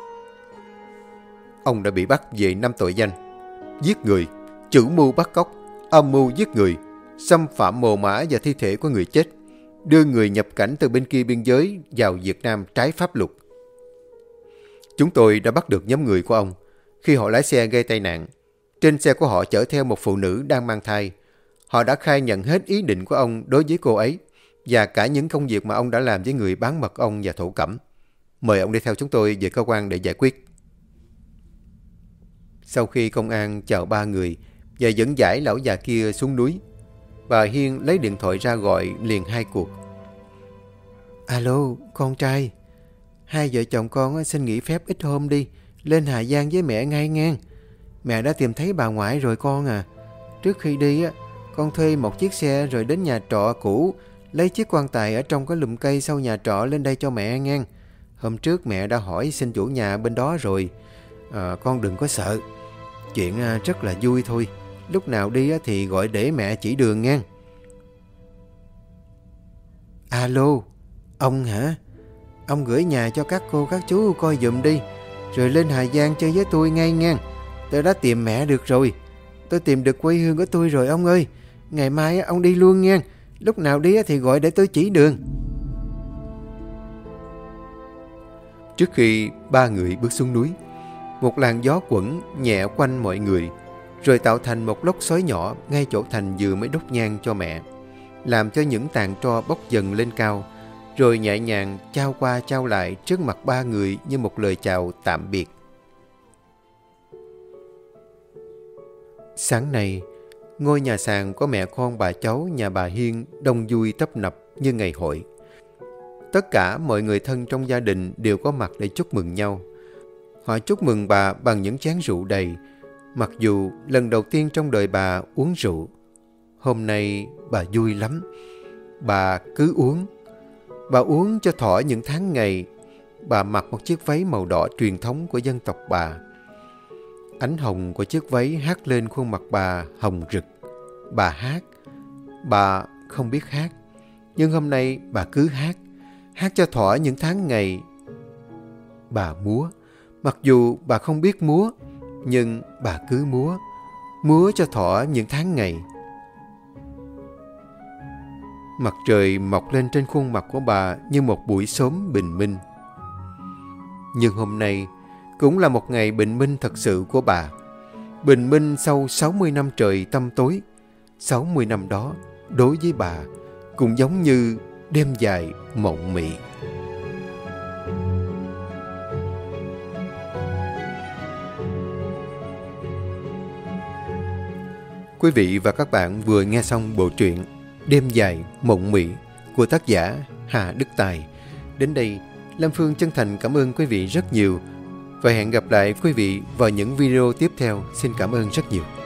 Ông đã bị bắt về 5 tội danh: giết người, chủ mưu bắt cóc, âm mưu giết người, xâm phạm mồ mả và thi thể của người chết, đưa người nhập cảnh từ bên kia biên giới vào Việt Nam trái pháp luật. Chúng tôi đã bắt được nhóm người của ông khi họ lái xe gây tai nạn. Trên xe của họ chở theo một phụ nữ đang mang thai. Họ đã khai nhận hết ý định của ông đối với cô ấy và cả những công việc mà ông đã làm với người bán mật ong và thổ cẩm. Mời ông đi theo chúng tôi về cơ quan để giải quyết. Sau khi công an chào ba người và dẫn giải lão già kia xuống núi, bà Hiên lấy điện thoại ra gọi liền 2 cuộc. Alo, con trai. Hai vợ chồng con xin nghỉ phép ít hôm đi, lên Hà Giang với mẹ ngay ngang. Mẹ đã tìm thấy bà ngoại rồi con à. Trước khi đi, con thuê một chiếc xe rồi đến nhà trọ cũ, lấy chiếc quan tài ở trong cái lùm cây sau nhà trọ lên đây cho mẹ ngang. Hôm trước mẹ đã hỏi xin chủ nhà bên đó rồi. Con đừng có sợ. Chuyện rất là vui thôi. Lúc nào đi thì gọi để mẹ chỉ đường ngang. Alo, ông hả? Ông gửi nhà cho các cô các chú coi giùm đi, rồi lên Hà Giang chơi với tôi ngay ngang. Tôi đã tìm mẹ được rồi. Tôi tìm được quê hương của tôi rồi ông ơi. Ngày mai ông đi luôn ngang. Lúc nào đi thì gọi để tôi chỉ đường. Trước khi ba người bước xuống núi, một làn gió quẩn nhẹ quanh mọi người, rồi tạo thành một lốc xoáy nhỏ ngay chỗ Thành vừa mới đốt nhang cho mẹ, làm cho những tàn tro bốc dần lên cao, rồi nhẹ nhàng trao qua trao lại trước mặt ba người như một lời chào tạm biệt. Sáng nay, ngôi nhà sàn có mẹ con bà cháu nhà bà Hiên đông vui tấp nập như ngày hội. Tất cả mọi người thân trong gia đình đều có mặt để chúc mừng nhau. Họ chúc mừng bà bằng những chén rượu đầy, mặc dù lần đầu tiên trong đời bà uống rượu. Hôm nay bà vui lắm. Bà cứ uống. Bà uống cho thỏa những tháng ngày. Bà mặc một chiếc váy màu đỏ truyền thống của dân tộc bà. Ánh hồng của chiếc váy hắt lên khuôn mặt bà hồng rực. Bà hát. Bà không biết hát, nhưng hôm nay bà cứ hát. Hát cho thỏa những tháng ngày. Bà múa. Mặc dù bà không biết múa, nhưng bà cứ múa. Múa cho thỏa những tháng ngày. Mặt trời mọc lên trên khuôn mặt của bà như một buổi sớm bình minh. Nhưng hôm nay cũng là một ngày bình minh thật sự của bà. Bình minh sau 60 năm trời tăm tối. 60 năm đó, đối với bà, cũng giống như đêm dài mộng mị. quý vị và các bạn vừa nghe xong bộ truyện Đêm dài mộng mị của tác giả Hà Đức Tài. Đến đây, Lam Phương chân thành cảm ơn quý vị rất nhiều và hẹn gặp lại quý vị vào những video tiếp theo. Xin cảm ơn rất nhiều.